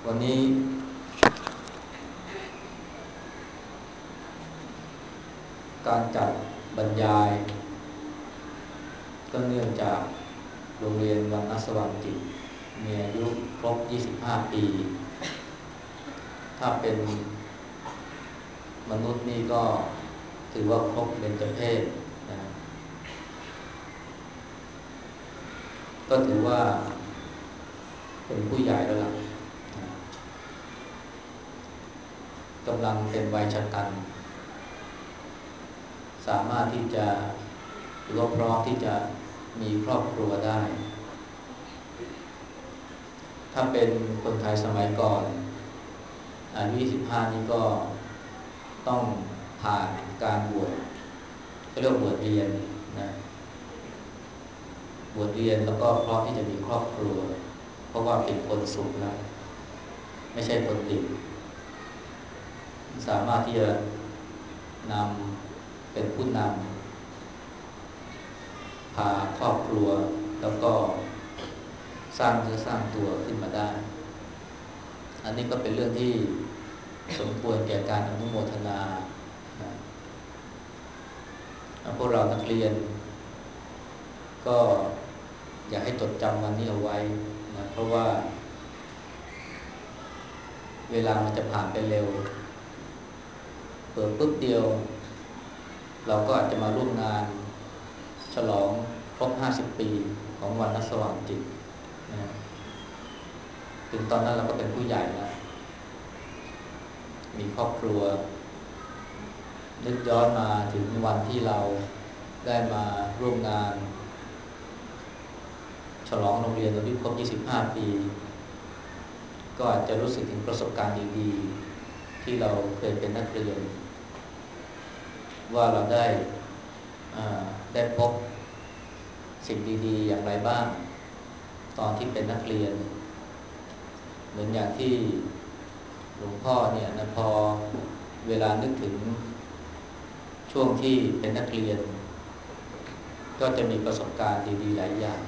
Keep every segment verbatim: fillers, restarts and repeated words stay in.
วันนี้การจัดบรรยายก็เนื่องจากโรงเรียนวัดนัสสว่างจิตมีอายุครบยี่สิบห้าปีถ้าเป็นมนุษย์นี่ก็ถือว่าครบเบญจเพสนะก็ถือว่าเป็นผู้ใหญ่แล้วล่ะนะกำลังเป็นวัยชกันสามารถที่จะหรือว่าพร้อมที่จะมีครอบครัวได้ถ้าเป็นคนไทยสมัยก่อนอายุยี่สิบห้านี่ก็ต้องผ่านการบวชก็เรียกบวชเรียนนะบวชเรียนแล้วก็พร้อมที่จะมีครอบครัวเพราะว่าเป็นคนสุขแล้วไม่ใช่คนติดสามารถที่จะนำเป็นผู้นำพาครอบครัวแล้วก็สร้างเนื้อสร้างตัวขึ้นมาได้อันนี้ก็เป็นเรื่องที่สมควรแก่การอนุโมทนาพวกเรานักเรียนก็อยากให้จดจำวันนี้เอาไว้นะเพราะว่าเวลามันจะผ่านไปเร็วเปิดปุ๊บเดียวเราก็อาจจะมาร่วมงานฉลองครบห้าสิบปีของวันนัสสว่างจิตนะถึงตอนนั้นเราก็เป็นผู้ใหญ่แล้วมีครอบครัวนึกย้อนมาถึงวันที่เราได้มาร่วมงานฉลองโรงเรียนอายุครบยี่สิบห้าปีก็อาจจะรู้สึกถึงประสบการณ์ดีๆที่เราเคยเป็นนักเรียนว่าเราได้ได้พบสิ่งดีๆอย่างไรบ้างตอนที่เป็นนักเรียนเหมือนอย่างที่หลวงพ่อเนี่ยนะพอเวลานึกถึงช่วงที่เป็นนักเรียนก็จะมีประสบการณ์ดีๆหลายอย่าง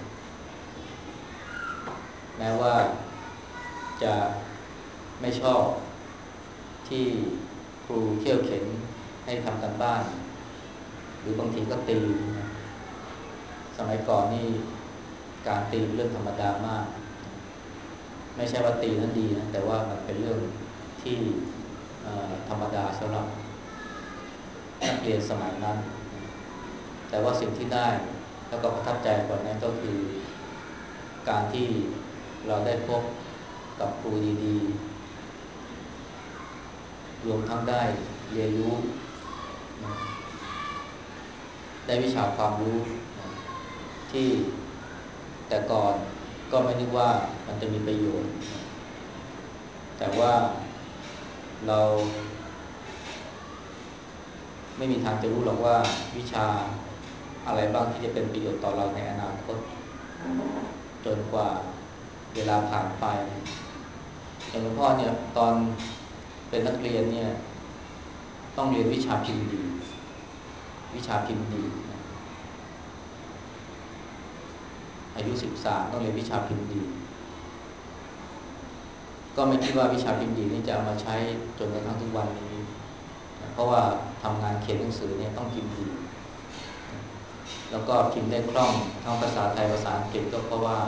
แม้ว่าจะไม่ชอบที่ครูเขี่ยวเข็นให้ทำกันบ้านหรือบางทีก็ตีนะสมัยก่อนนี่การตีเป็นเรื่องธรรมดามากไม่ใช่ว่าตีนั้นดีนะแต่ว่ามันเป็นเรื่องที่ธรรมดาสำหรับนักเรียนสมัยนั้นแต่ว่าสิ่งที่ได้แล้วก็ประทับใจกว่านั้นก็คือการที่เราได้พบกับครูดีๆรวมทั้งได้เรียนรู้ได้วิชาความรู้ที่แต่ก่อนก็ไม่นึกว่ามันจะมีประโยชน์แต่ว่าเราไม่มีทางจะรู้หรอกว่าวิชาอะไรบ้างที่จะเป็นประโยชน์ต่อเราในอนาคตจนกว่าเวลาผ่านไปอย่างหลวงพ่อเนี่ยตอนเป็นนักเรียนเนี่ยต้องเรียนวิชาพิมพ์ดีวิชาพิมพ์ดีอายุสิบสามต้องเรียนวิชาพิมพ์ดีก็ไม่คิดว่าวิชาพิมพ์ดีนี่จะเอามาใช้จนกระทั่งทุกวันนี้เพราะว่าทำงานเขียนหนังสือเนี่ยต้องพิมพ์ดีแล้วก็พิมพ์ได้คล่องทั้งภาษาไทยภาษาอังกฤษก็เพราะว่า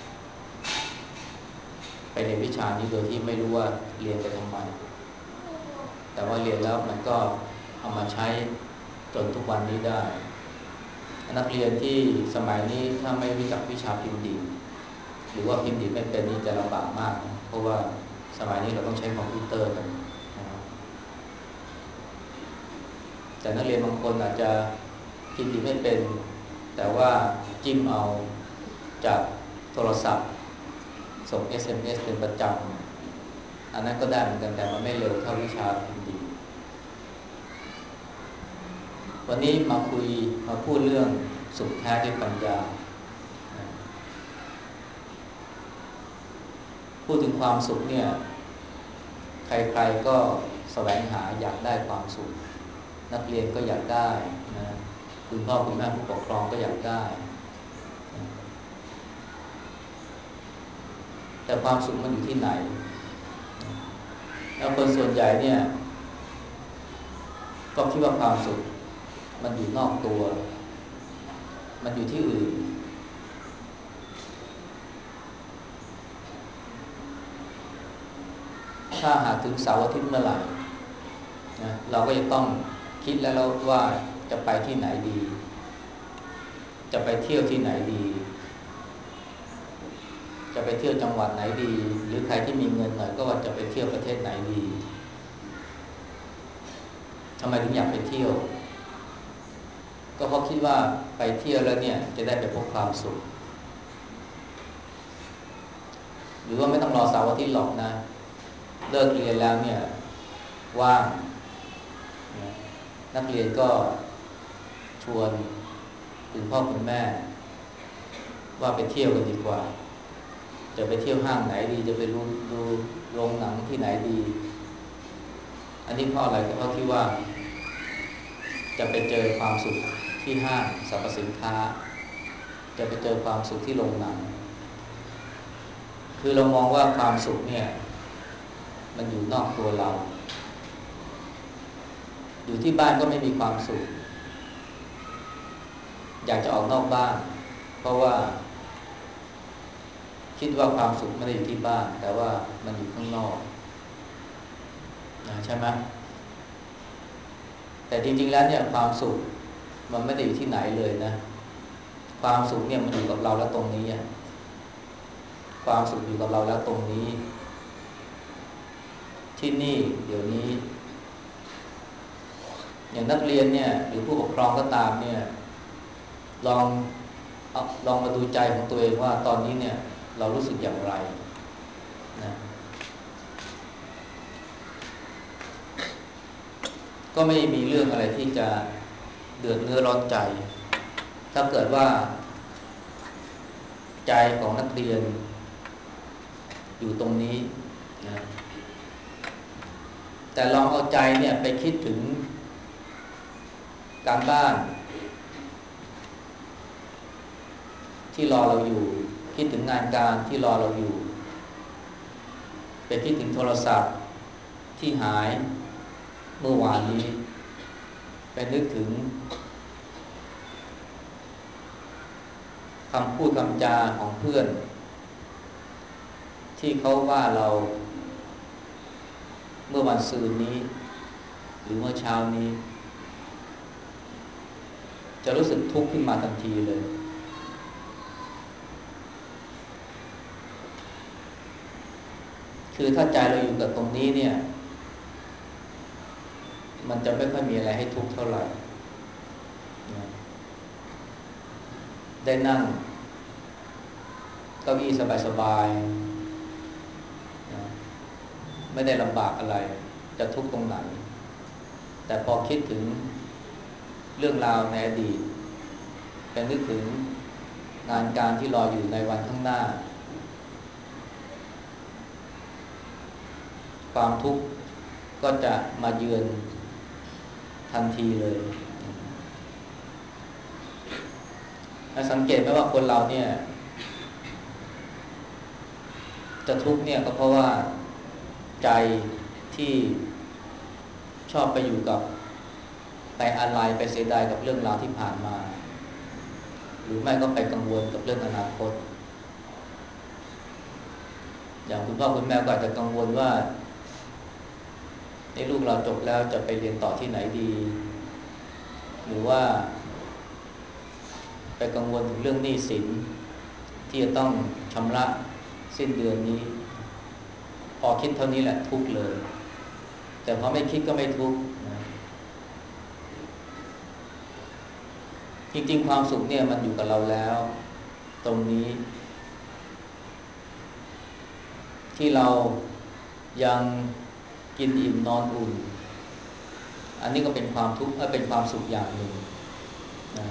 ไปเรียนวิชานี้โดยที่ไม่รู้ว่าเรียนไปทำไมแต่ว่าเรียนแล้วมันก็เอามาใช้จนทุกวันนี้ได้นักเรียนที่สมัยนี้ถ้าไม่รู้จักวิชาพิมพ์ดีหรือว่าพิมพ์ดีไม่เป็นนี่จะลำบากมากนะเพราะว่าสมัยนี้เราต้องใช้คอมพิวเตอร์กันนะครับแต่นักเรียนบางคนอาจจะพิมพ์ดีไม่เป็นแต่ว่าจิ้มเอาจากโทรศัพท์ส่ง เอส เอ็ม เอส เป็นประจำอันนั้นก็ได้เหมือนกันแต่มันไม่เร็วเท่าวิชาพิมพ์ดีวันนี้มาคุยมาพูดเรื่องสุขแท้ด้วยปัญญาพูดถึงความสุขเนี่ยใครๆก็แสวงหาอยากได้ความสุขนักเรียนก็อยากได้นะคุณพ่อคุณแม่ผู้ปกครองก็อยากได้แต่ความสุขมันอยู่ที่ไหนแล้วคนส่วนใหญ่เนี่ยก็คิดว่าความสุขมันอยู่นอกตัวมันอยู่ที่อื่นถ้าหากถึงเสาร์อาทิตย์เมื่อไหร่นะเราก็จะต้องคิดแล้วว่าจะไปที่ไหนดีจะไปเที่ยวที่ไหนดีจะไปเที่ยวจังหวัดไหนดีหรือใครที่มีเงินหน่อยก็ว่าจะไปเที่ยวประเทศไหนดีทำไมถึงอยากไปเที่ยวก็เพราะคิดว่าไปเที่ยวแล้วเนี่ยจะได้ไปพบความสุขหรือว่าไม่ต้องรอเสาร์อาทิตย์หรอกนะเลิกเรียนแล้วเนี่ยว่างนักเรียนก็ชวนคุณพ่อคุณแม่ว่าไปเที่ยวกันดีกว่าจะไปเที่ยวห้างไหนดีจะไปดูดูโรงหนังที่ไหนดีอันนี้เพราะอะไรก็เพราะที่ว่าจะไปเจอความสุขที่ห้างสรรพสินค้าจะไปเจอความสุขที่โรงหนังคือเรามองว่าความสุขเนี่ยมันอยู่นอกตัวเราอยู่ที่บ้านก็ไม่มีความสุขอยากจะออกนอกบ้านเพราะว่าคิดว่าความสุขไม่ได้อยู่ที่บ้านแต่ว่ามันอยู่ข้างนอกนะใช่ไหมแต่จริงๆแล้วเนี่ยความสุขมันไม่ได้อยู่ที่ไหนเลยนะความสุขเนี่ยมันอยู่กับเราแล้วตรงนี้ความสุขอยู่กับเราแล้วตรงนี้ที่นี่เดี๋ยวนี้อย่างนักเรียนเนี่ยหรือผู้ปกครองก็ตามเนี่ยลองเอาลองมาดูใจของตัวเองว่าตอนนี้เนี่ยเรารู้สึกอย่างไรนะก็ไม่มีเรื่องอะไรที่จะเดือดเนื้อร้อนใจถ้าเกิดว่าใจของนักเรียนอยู่ตรงนี้นะแต่ลองเอาใจเนี่ยไปคิดถึงการบ้านที่รอเราอยู่คิดถึงงานการที่รอเราอยู่ไปคิดถึงโทรศัพท์ที่หายเมื่อวานนี้ไปนึกถึงคำพูดคำจาของเพื่อนที่เขาว่าเราเมื่อวันซืนนี้หรือเมื่อเช้านี้จะรู้สึกทุกข์ขึ้นมาทันทีเลยคือถ้าใจเราอยู่กับตรงนี้เนี่ยมันจะไม่ค่อยมีอะไรให้ทุกข์เท่าไหร่ได้นั่งเก้าอี้สบายๆไม่ได้ลำบากอะไรจะทุกข์ตรงไหนแต่พอคิดถึงเรื่องราวในอดีตเป็นนึกถึงงานการที่รออยู่ในวันข้างหน้าความทุกข์ก็จะมาเยือนทันทีเลยสังเกตไหมว่าคนเราเนี่ยจะทุกข์เนี่ยก็เพราะว่าใจที่ชอบไปอยู่กับไปอะไรไปเสียดายกับเรื่องราวที่ผ่านมาหรือไม่ก็ไปกังวลกับเรื่องอนาคตอย่างคุณพ่อคุณแม่ก็อาจจะกังวลว่าในลูกเราจบแล้วจะไปเรียนต่อที่ไหนดีหรือว่าไปกังวลถึงเรื่องหนี้สินที่จะต้องชำระสิ้นเดือนนี้พอคิดเท่านี้แหละทุกข์เลยแต่พอไม่คิดก็ไม่ทุกข์นะจริงๆความสุขเนี่ยมันอยู่กับเราแล้วตรงนี้ที่เรายังกินอิ่มนอนอุ่นอันนี้ก็เป็นความทุกข์เป็นความสุขอย่างหนึ่งนะ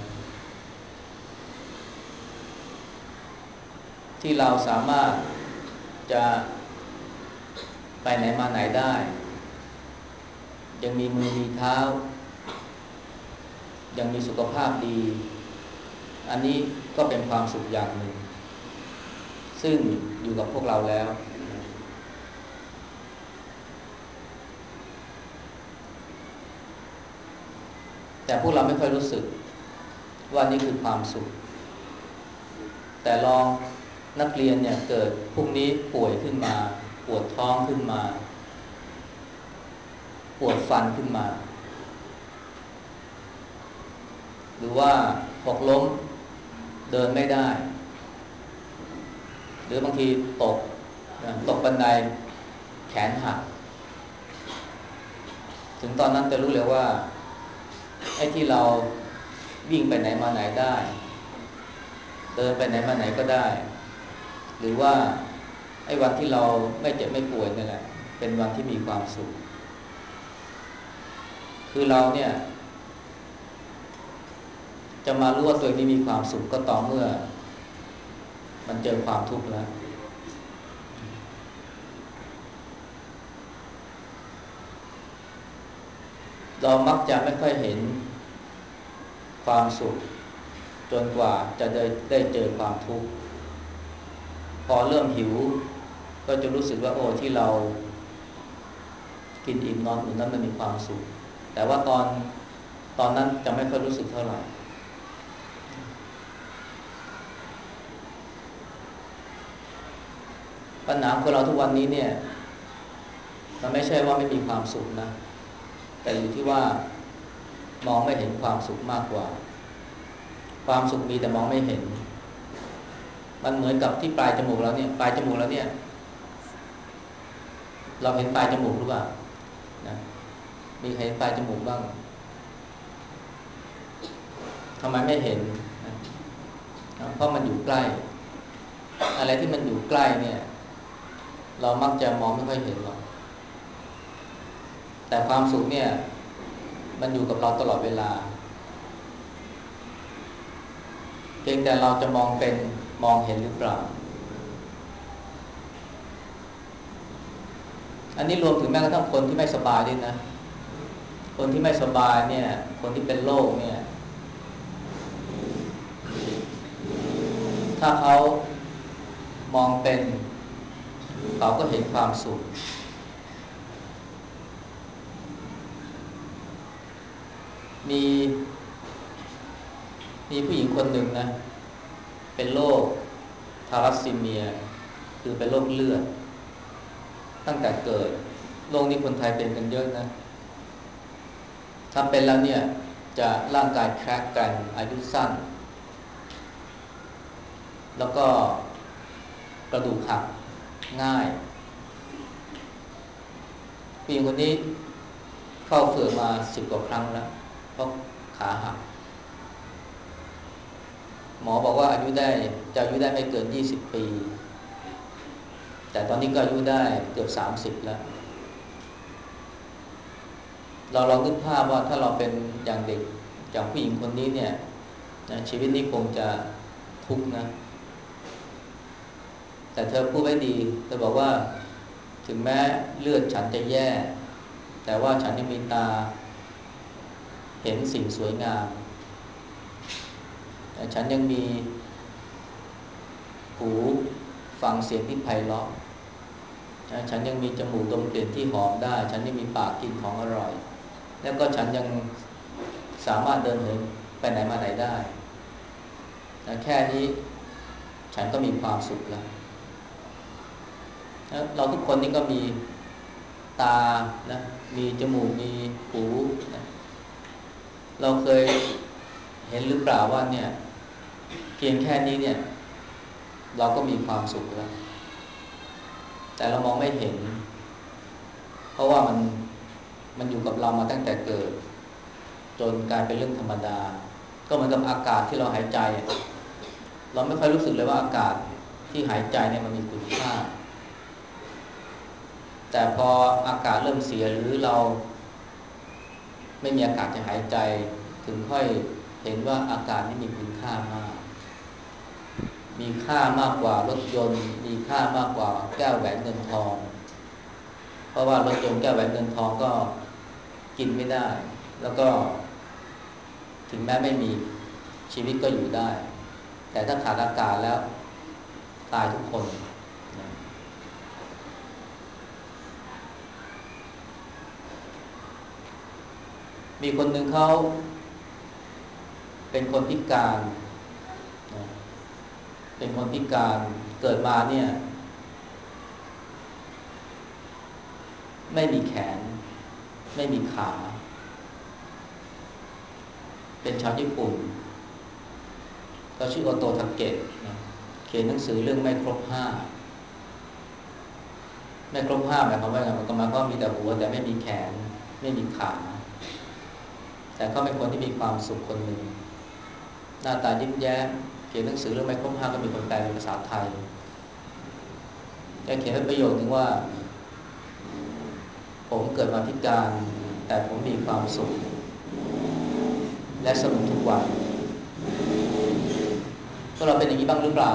ที่เราสามารถจะไปไหนมาไหนได้ยังมีมือมีเท้ายังมีสุขภาพดีอันนี้ก็เป็นความสุขอย่างหนึ่งซึ่งอยู่กับพวกเราแล้วแต่พวกเราไม่ค่อยรู้สึกว่านี่คือความสุขแต่ลองนักเรียนเนี่ยเกิดพวกนี้ป่วยขึ้นมาปวดท้องขึ้นมาปวดฟันขึ้นมาหรือว่าหกล้มเดินไม่ได้หรือบางทีตกตกบันไดแขนหักถึงตอนนั้นจะรู้เลยว่าไอ้ที่เราวิ่งไปไหนมาไหนได้เดินไปไหนมาไหนก็ได้หรือว่าไอ้วันที่เราไม่เจ็บไม่ป่วยนี่แหละเป็นวันที่มีความสุขคือเราเนี่ยจะมารู้ว่าตัวเองมีความสุขก็ต่อเมื่อมันเจอความทุกข์แล้วเรามักจะไม่ค่อยเห็นความสุขจนกว่าจะได้ได้เจอความทุกข์พอเริ่มหิวก็จะรู้สึกว่าโอ้ที่เรากินอิ่มนอนอุ่นนั้นมันมีความสุขแต่ว่าตอนตอนนั้นจะไม่ค่อยรู้สึกเท่าไหร่ปัญหาของเราทุกวันนี้เนี่ยมันไม่ใช่ว่าไม่มีความสุขนะแต่อยู่ที่ว่ามองไม่เห็นความสุขมากกว่าความสุขมีแต่มองไม่เห็นมันเหมือนกับที่ปลายจมูกเราเนี่ยปลายจมูกเราเนี่ยเราเห็นปลายจมูกหรือเปล่านะมีใครเห็นปลายจมูกบ้างทำไมไม่เห็นนะเพราะมันอยู่ใกล้อะไรที่มันอยู่ใกล้เนี่ยเรามักจะมองไม่ค่อยเห็นหรอกแต่ความสุขเนี่ยมันอยู่กับเราตลอดเวลาเพียงแต่เราจะมองเป็นมองเห็นหรือเปล่าอันนี้รวมถึงแม้กระทั่งคนที่ไม่สบายด้วยนะคนที่ไม่สบายเนี่ยคนที่เป็นโรคเนี่ยถ้าเขามองเป็นเขาก็เห็นความสุขมีมีผู้หญิงคนหนึ่งนะเป็นโรคทาลัสซีเมียคือเป็นโรคเลือดตั้งแต่เกิดโรคนี้คนไทยเป็นกันเยอะนะถ้าเป็นแล้วเนี่ยจะร่างกายแคร็กกันอายุสั้นแล้วก็กระดูกหักง่ายผู้หญิงคนนี้เข้าเฝือกมาสิบกว่าครั้งแล้วเพราะขาหักหมอบอกว่าอายุได้จะอายุได้ไม่เกินยี่สิบปีแต่ตอนนี้ก็อายุได้เกือบสามสิบแล้วเราลองนึกภาพว่าถ้าเราเป็นอย่างเด็กอย่างผู้หญิงคนนี้เนี่ยนะชีวิตนี้คงจะทุกข์นะแต่เธอพูดไว้ดีเธอบอกว่าถึงแม้เลือดฉันจะแย่แต่ว่าฉันยังมีตาเห็นสิ่งสวยงามฉันยังมีหูฟังเสียงที่ไพเราะฉันยังมีจมูกดมกลิ่นที่หอมได้ฉันยังมีปากกินของอร่อยแล้วก็ฉันยังสามารถเดินเหินไปไหนมาไหนได้แค่นี้ฉันก็มีความสุขแล้วเราทุกคนนี่ก็มีตานะมีจมูกมีหูนะเราเคยเห็นหรือเปล่าว่าเนี่ยเพียงแค่นี้เนี่ยเราก็มีความสุขแล้วแต่เรามองไม่เห็นเพราะว่ามันมันอยู่กับเรามาตั้งแต่เกิดจนกลายเป็นเรื่องธรรมดาก็เหมือนกับอากาศที่เราหายใจเราไม่ค่อยรู้สึกเลยว่าอากาศที่หายใจเนี่ยมันมีคุณค่าแต่พออากาศเริ่มเสียหรือเราไม่มีอากาศจะหายใจถึงค่อยเห็นว่าอากาศนี่มีคุณค่ามากมีค่ามากกว่ารถยนต์มีค่ามากกว่าแก้วแหวนเงินทองเพราะว่ารถยนต์แก้วแหวนเงินทองก็กินไม่ได้แล้วก็ถึงแม้ไม่มีชีวิตก็อยู่ได้แต่ถ้าขาดอากาศแล้วตายทุกคนนะมีคนหนึ่งเขาเป็นคนพิการนะเป็นคนพิการเกิดมาเนี่ยไม่มีแขนไม่มีขาเป็นชาวญี่ปุ่นเขาชื่อโอโตทาเกะนะเขียนหนังสือเรื่องไม่ครบห้าไม่ครบห้าหมายความว่าไงมันก็หมายความว่ามีแต่หัวแต่ไม่มีแขนไม่มีขาแต่เขาเป็นคนที่มีความสุขคนหนึ่งหน้าตายิ้มแย้มเขียนหนังสือเรื่องไม่ครบห้าก็มีคนแปลเป็นภาษาไทยแกเขียนไว้ประโยคนึงว่าผมเกิดมาพิการแต่ผมมีความสุขและสนุกทุกวันพวกเราเป็นอย่างนี้บ้างหรือเปล่า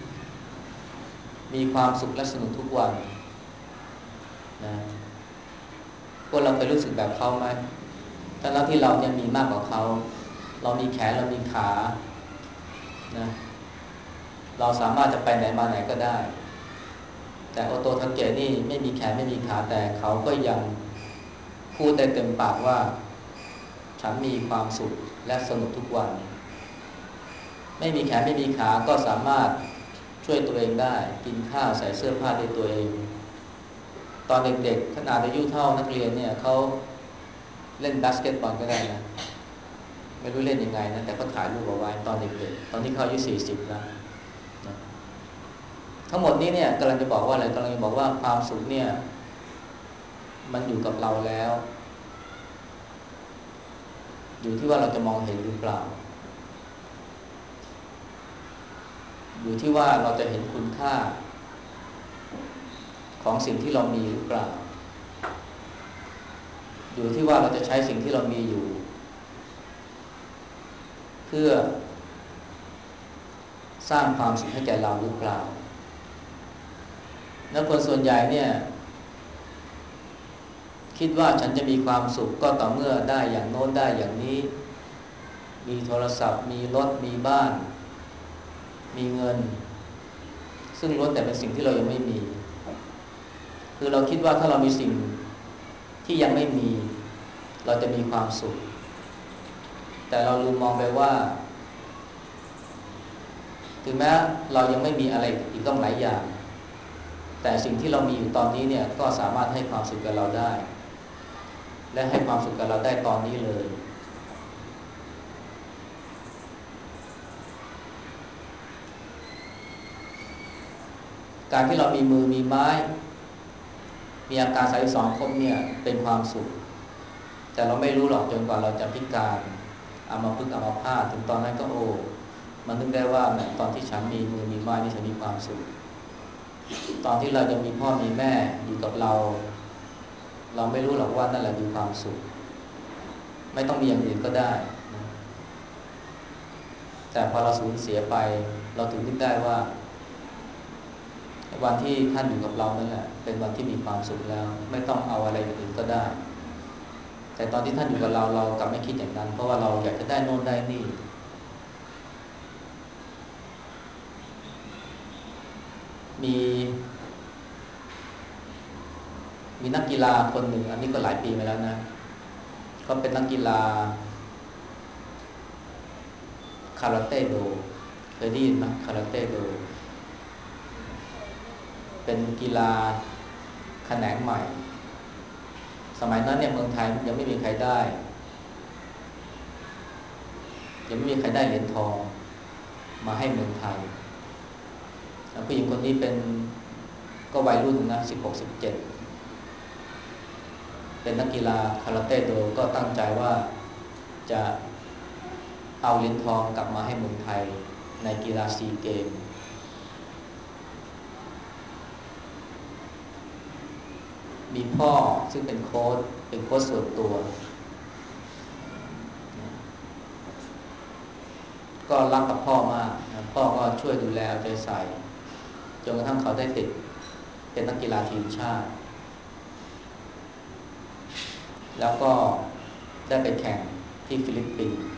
มีความสุขและสนุกทุกวันนะพวกเราเคยรู้สึกแบบเขาไหมทั้งที่เราเนี่ยมีมากกว่าเขาเรามีแขนเรามีขานะเราสามารถจะไปไหนมาไหนก็ได้แต่โอโตทาเกะนี่ไม่มีแขนไม่มีขาแต่เขาก็ยังพูดได้เต็มปากว่าฉันมีความสุขและสนุกทุกวันไม่มีแขนไม่มีขาก็สามารถช่วยตัวเองได้กินข้าวใส่เสื้อผ้าได้ตัวเองตอนเด็กๆขนาดอายุเท่านักเรียนเนี่ยเขาเล่นบาสเกตบอลก็ได้นะไม่รู้เล่นยังไงนะแต่ก็ถ่ายรูปเอาไว้ตอนเด็กๆตอนที่เขาอายุสี่สิบแล้วนะทั้งหมดนี้เนี่ยกำลังจะบอกว่าอะไรกำลังจะบอกว่าความสุขเนี่ยมันอยู่กับเราแล้วอยู่ที่ว่าเราจะมองเห็นหรือเปล่าอยู่ที่ว่าเราจะเห็นคุณค่าของสิ่งที่เรามีหรือเปล่าอยู่ที่ว่าเราจะใช้สิ่งที่เรามีอยู่เพื่อสร้างความสุขให้แก่เราหรือเปล่าแล้วคนส่วนใหญ่เนี่ยคิดว่าฉันจะมีความสุขก็ต่อเมื่อได้อย่างโน้นได้อย่างนี้มีโทรศัพท์มีรถมีบ้านมีเงินซึ่งล้วนแต่เป็นสิ่งที่เรายังไม่มีคือเราคิดว่าถ้าเรามีสิ่งที่ยังไม่มีเราจะมีความสุขแต่เราลืมมองไปว่าถึงแม้เรายังไม่มีอะไรอีกต้องหลายอย่างแต่สิ่งที่เรามีอยู่ตอนนี้เนี่ยก็สามารถให้ความสุขกับเราได้และให้ความสุขกับเราได้ตอนนี้เลยการที่เรามีมือมีไม้มีอาการสามสิบสองครบเนี่ยเป็นความสุขแต่เราไม่รู้หรอกจนกว่าเราจะพิการอัมพฤกษ์อัมพาตถึงตอนนั้นก็โอ้มันนึกได้ว่าเนี่ยตอนที่ฉันมีมือมีไม้นี่ฉันมีความสุขตอนที่เรายังมีพ่อมีแม่อยู่กับเราเราไม่รู้หรอกว่านั่นแหละคือความสุขไม่ต้องมีอย่างอื่นก็ได้นะแต่พอเราสูญเสียไปเราถึงนึกได้ว่าวันที่ท่านอยู่กับเรานั่นแหละเป็นวันที่มีความสุขแล้วไม่ต้องเอาอะไรอื่นก็ได้แต่ตอนที่ท่านอยู่กับเราเรากลับไม่คิดอย่างนั้นเพราะว่าเราอยากจะได้โน่นได้นี่มีมีนักกีฬาคนหนึ่งอันนี้ก็หลายปีมาแล้วนะเขาเป็นนักกีฬาคาราเต้โดเคยได้ยินไหมคาราเต้โดเป็นกีฬาแขนงใหม่สมัยนั้นเนี่ยเมืองไทยยังไม่มีใครได้ยังไม่มีใครได้เหรียญทองมาให้เมืองไทยผู้หญิงคนนี้เป็นก็วัยรุ่นนะสิบหกสิบเจ็ดเป็นนักกีฬาคาราเต้โดก็ตั้งใจว่าจะเอาเหรียญทองกลับมาให้เมืองไทยในกีฬาซีเกมมีพ่อซึ่งเป็นโค้ชเป็นโค้ชส่วนตัวก็รักกับพ่อมากนะพ่อก็ช่วยดูแลเอาใจใส่จนกระทั่งเขาได้ติดเป็นนักกีฬาทีมชาติแล้วก็ได้ไปแข่งที่ฟิลิปปินส์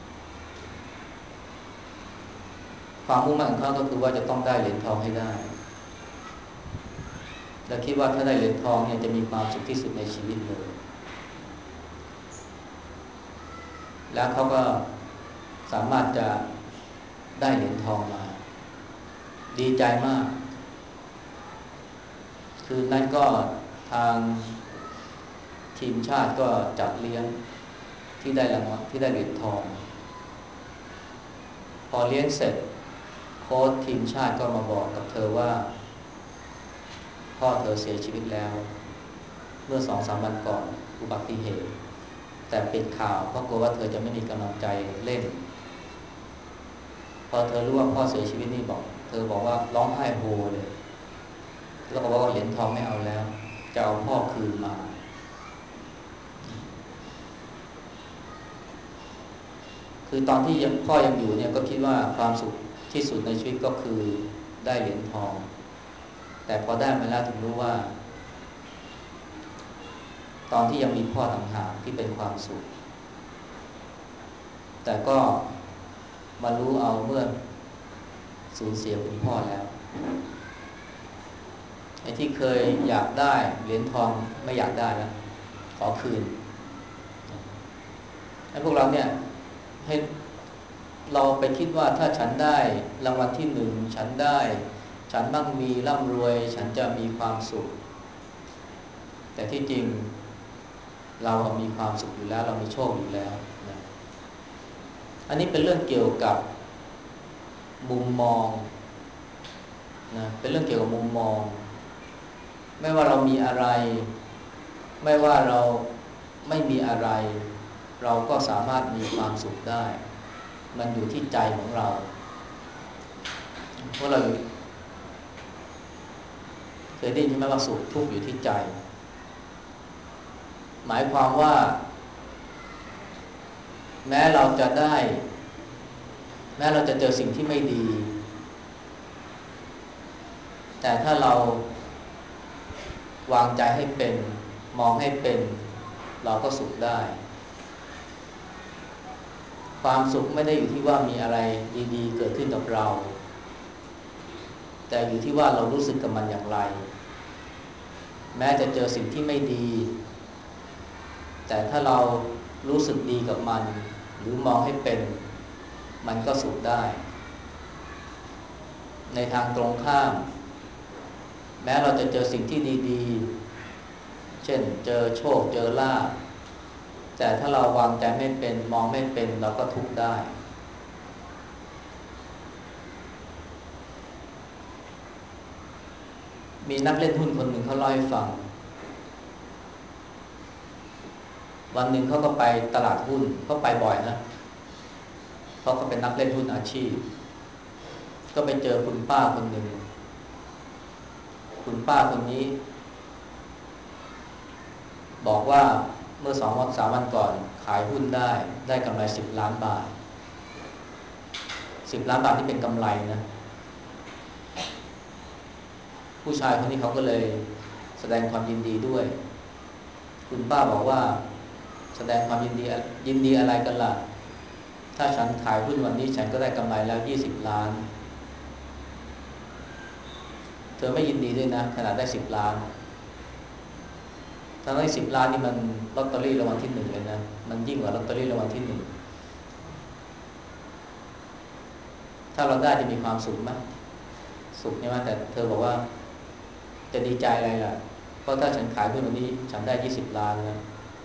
ความมุ่งมั่นของเขาก็คือว่าจะต้องได้เหรียญทองให้ได้และคิดว่าถ้าได้เหรียญทองเนี่ยจะมีความสุขที่สุดในชีวิตเลยแล้วเขาก็สสามารถจะได้เหรียญทองมาดีใจมากคืนนั้นก็ทางทีมชาติก็จัดเลี้ยงที่ได้รางวัลที่ได้เหรียญทองพอเลี้ยงเสร็จโค้ชทีมชาติก็มาบอกกับเธอว่าพ่อเธอเสียชีวิตแล้วเมื่อสองสามวันก่อนอุบัติเหตุแต่ปิดข่าวเพราะกลัวว่าเธอจะไม่มีกำลังใจเล่นพอเธอรู้ว่าพ่อเสียชีวิตนี่บอกเธอบอกว่าร้องไห้โฮเลยแล้วก็บอกว่าเหรียญทองไม่เอาแล้วจะเอาพ่อคืนมาคือตอนที่ยังพ่อยังอยู่เนี่ยก็คิดว่าความสุขที่สุดในชีวิตก็คือได้เหรียญทองแต่พอได้มาแล้วถึงรู้ว่าตอนที่ยังมีพ่อต่างหากที่เป็นความสุขแต่ก็มารู้เอาเมื่อสูญเสียคุณพ่อแล้วไอ้ที่เคยอยากได้เหรียญทองไม่อยากได้แล้วขอคืนไอ้พวกเราเนี่ยให้เราไปคิดว่าถ้าฉันได้รางวัลที่หนึ่งฉันได้ฉันมั่งมีร่ำรวยฉันจะมีความสุขแต่ที่จริงเรามีความสุขอยู่แล้วเรามีโชคอยู่แล้วนะอันนี้เป็นเรื่องเกี่ยวกับมุมมองนะเป็นเรื่องเกี่ยวกับมุมมองไม่ว่าเรามีอะไรไม่ว่าเราไม่มีอะไรเราก็สามารถมีความสุขได้มันอยู่ที่ใจของเราเพราะเราเคยได้ยินใช่ไหมว่าสุขทุกข์อยู่ที่ใจหมายความว่าแม้เราจะได้แม้เราจะเจอสิ่งที่ไม่ดีแต่ถ้าเราวางใจให้เป็นมองให้เป็นเราก็สุขได้ความสุขไม่ได้อยู่ที่ว่ามีอะไรดีๆเกิดขึ้นกับเราแต่อยู่ที่ว่าเรารู้สึกกับมันอย่างไรแม้จะเจอสิ่งที่ไม่ดีแต่ถ้าเรารู้สึกดีกับมันหรือมองให้เป็นมันก็สุขได้ในทางตรงข้ามแม้เราจะเจอสิ่งที่ดีๆเช่นเจอโชคเจอลาภแต่ถ้าเราวางใจไม่เป็นมองไม่เป็นเราก็ทุกข์ได้มีนักเล่นหุ้นคนหนึ่งเขาเล่าให้ฟังวันหนึ่งเขาก็ไปตลาดหุ้นเขาไปบ่อยนะเพราะเขาเป็นนักเล่นหุ้นอาชีพก็ไปเจอคุณป้าคนหนึ่งคุณป้าคนนี้บอกว่าเมื่อสองวันสามวันก่อนขายหุ้นได้ได้กำไรสิบล้านบาทสิบล้านบาทที่เป็นกำไรนะผู้ชายคนนี้เขาก็เลยแสดงความยินดีด้วยคุณป้าบอกว่าแสดงความยินดียินดีอะไรกันล่ะถ้าฉันขายหุ้นวันนี้ฉันก็ได้กำไรแล้วยี่สิบล้านเธอไม่ยินดีด้วยนะขนาดได้สิบล้านถ้าได้สิบล้านนี่มันลอตเตอรี่รางวัลที่หนึ่งเลยนะมันยิ่งกว่าลอตเตอรี่รางวัลที่หนึ่งถ้าเราได้จะมีความสุขไหมสุขใช่ไหมแต่เธอบอกว่าจะดีใจอะไรล่ะเพราะถ้าฉันขายหุ้นวันนี้ฉันได้ยี่สิบล้านนะ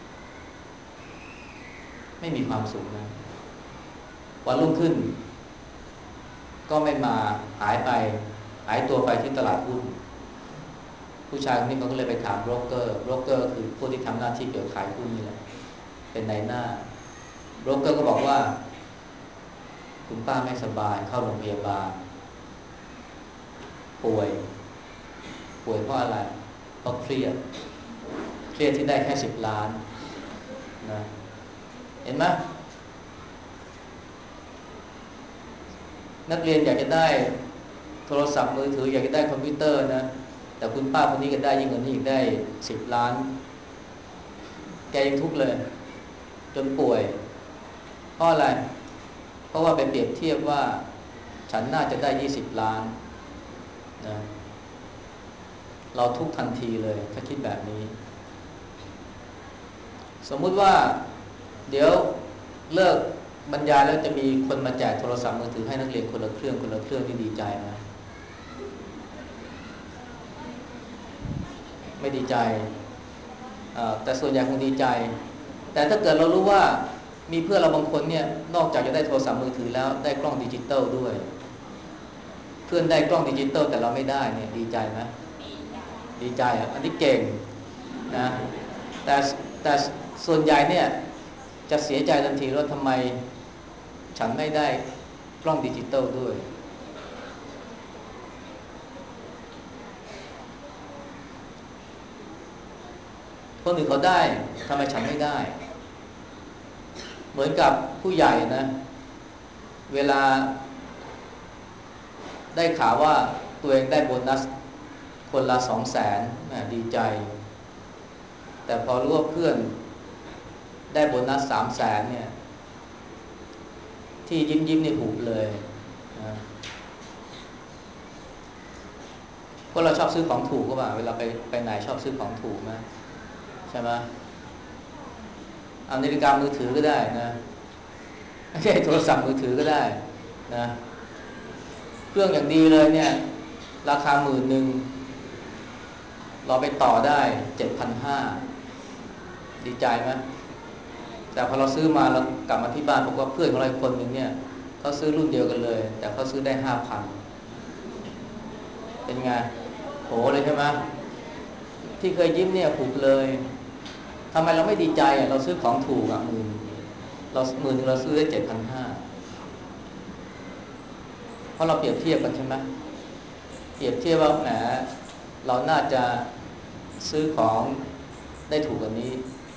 ไม่มีความสุขนะวันรุ่งขึ้นก็ไม่มาหายไปหายตัวไปที่ตลาดหุ้นผู้ชายคนนี้เขาก็เลยไปถามโบรกเกอร์โบรกเกอร์คือผู้ที่ทำหน้าที่เกี่ยวกับขายหุ้นนี่แหละเป็นนายหน้าโบรกเกอร์ก็บอกว่าคุณป้าไม่สบายเข้าโรงพยาบาลป่วยป่วยเพราะอะไรเพราะเครียดเครียดที่ได้แค่สิบล้านนะเห็นไหมนักเรียนอยากจะได้โทรศัพท์มือถืออยากจะได้คอมพิวเตอร์นะแต่คุณป้าคนนี้ก็ได้ยิ่งกว่านี้อีกได้สิบล้านแกยังทุกข์เลยจนป่วยเพราะอะไรเพราะว่าไปเปรียบเทียบว่าฉันน่าจะได้ยี่สิบล้านนะเราทุกข์ทันทีเลยถ้าคิดแบบนี้สมมุติว่าเดี๋ยวเลิกบรรยายแล้วจะมีคนมาแจกโทรศัพท์มือถือให้นักเรียนคนละเครื่องคนละเครื่องที่ดีใจไหมไม่ดีใจแต่ส่วนใหญ่คงดีใจแต่ถ้าเกิดเรารู้ว่ามีเพื่อนเราบางคนเนี่ยนอกจากจะได้โทรศัพท์มือถือแล้วได้กล้องดิจิตอลด้วยเพื่อนได้กล้องดิจิตอลแต่เราไม่ได้เนี่ยดีใจไหมดีใจอ่ะอันนี้เก่งนะแต่แต่ส่วนใหญ่เนี่ยจะเสียใจทันทีว่าทำไมฉันไม่ได้กล้องดิจิตอลด้วยคนอื่นเขาได้ทำไมฉันไม่ได้เหมือนกับผู้ใหญ่นะเวลาได้ข่าวว่าตัวเองได้โบนัสคนละสองแสนดีใจแต่พอรู้ว่าเพื่อนได้โบนัสสามแสนเนี่ยที่ยิ้มยิ้มนี่หุบเลยนะเพราะเราชอบซื้อของถูกก็ว่าเวลาไปไปไหนชอบซื้อของถูกไหมใช่ไหมเอานาฬิกามือถือก็ได้นะไม่ใช่โทรศัพท์มือถือก็ได้นะเครื่องอย่างดีเลยเนี่ยราคาหมื่นหนึ่งเราไปต่อได้เจ็ดพันห้าดีใจไหมแต่พอเราซื้อมาเรากลับมาที่บ้านพบว่าเพื่อนของเราคนหนึ่งเนี่ยเขาซื้อรุ่นเดียวกันเลยแต่เขาซื้อได้ห้าพันเป็นไงโหเลยใช่ไหมที่เคยยิ้มเนี่ยผูกเลยทำไมเราไม่ดีใจอ่ะเราซื้อของถูกอ่ะหมื่นเราหมื่นเราซื้อได้เจ็ดพันห้าเพราะเราเปรียบเทียบกันใช่ไหมเปรียบเทียบว่าแหมเราน่าจะซื้อของได้ถูกกว่านี้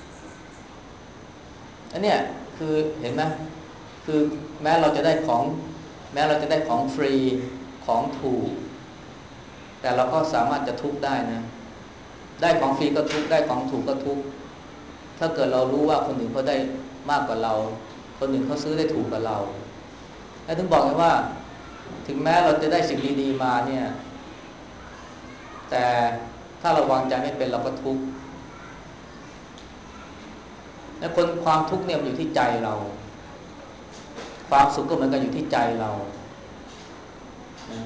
อันเนี้ยคือเห็นไหมคือแม้เราจะได้ของแม้เราจะได้ของฟรีของถูกแต่เราก็สามารถจะทุกข์ได้นะได้ของฟรีก็ทุกข์ได้ของถูกก็ทุกข์ถ้าเกิดเรารู้ว่าคนอื่นเขาได้มากกว่าเราคนอื่นเขาซื้อได้ถูกกว่าเราแล้วถึงบอกไงว่าถึงแม้เราจะได้สิ่งดีๆมาเนี่ยแต่ถ้าเราวางใจไม่เป็นเราก็ทุกข์และคนความทุกข์เนี่ยมันอยู่ที่ใจเราความสุขก็เหมือนกันอยู่ที่ใจเรานะ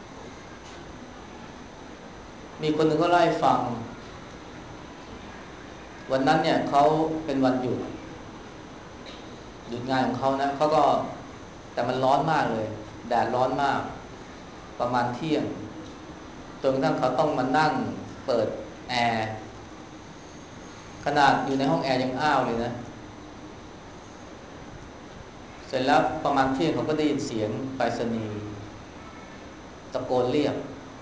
มีคนหนึ่งก็เล่าให้ฟังวันนั้นเนี่ยเขาเป็นวันหยุดหยุดงานของเขานะเขาก็แต่มันร้อนมากเลยแดดร้อนมากประมาณเที่ยงจนกระทั่งเขาต้องมานั่งเปิดแอร์ขนาดอยู่ในห้องแอร์ยังอ้าวเลยนะเสร็จแล้วประมาณเที่ยงเขาก็ได้ยินเสียงไปรษณีย์ตะโกนเรียก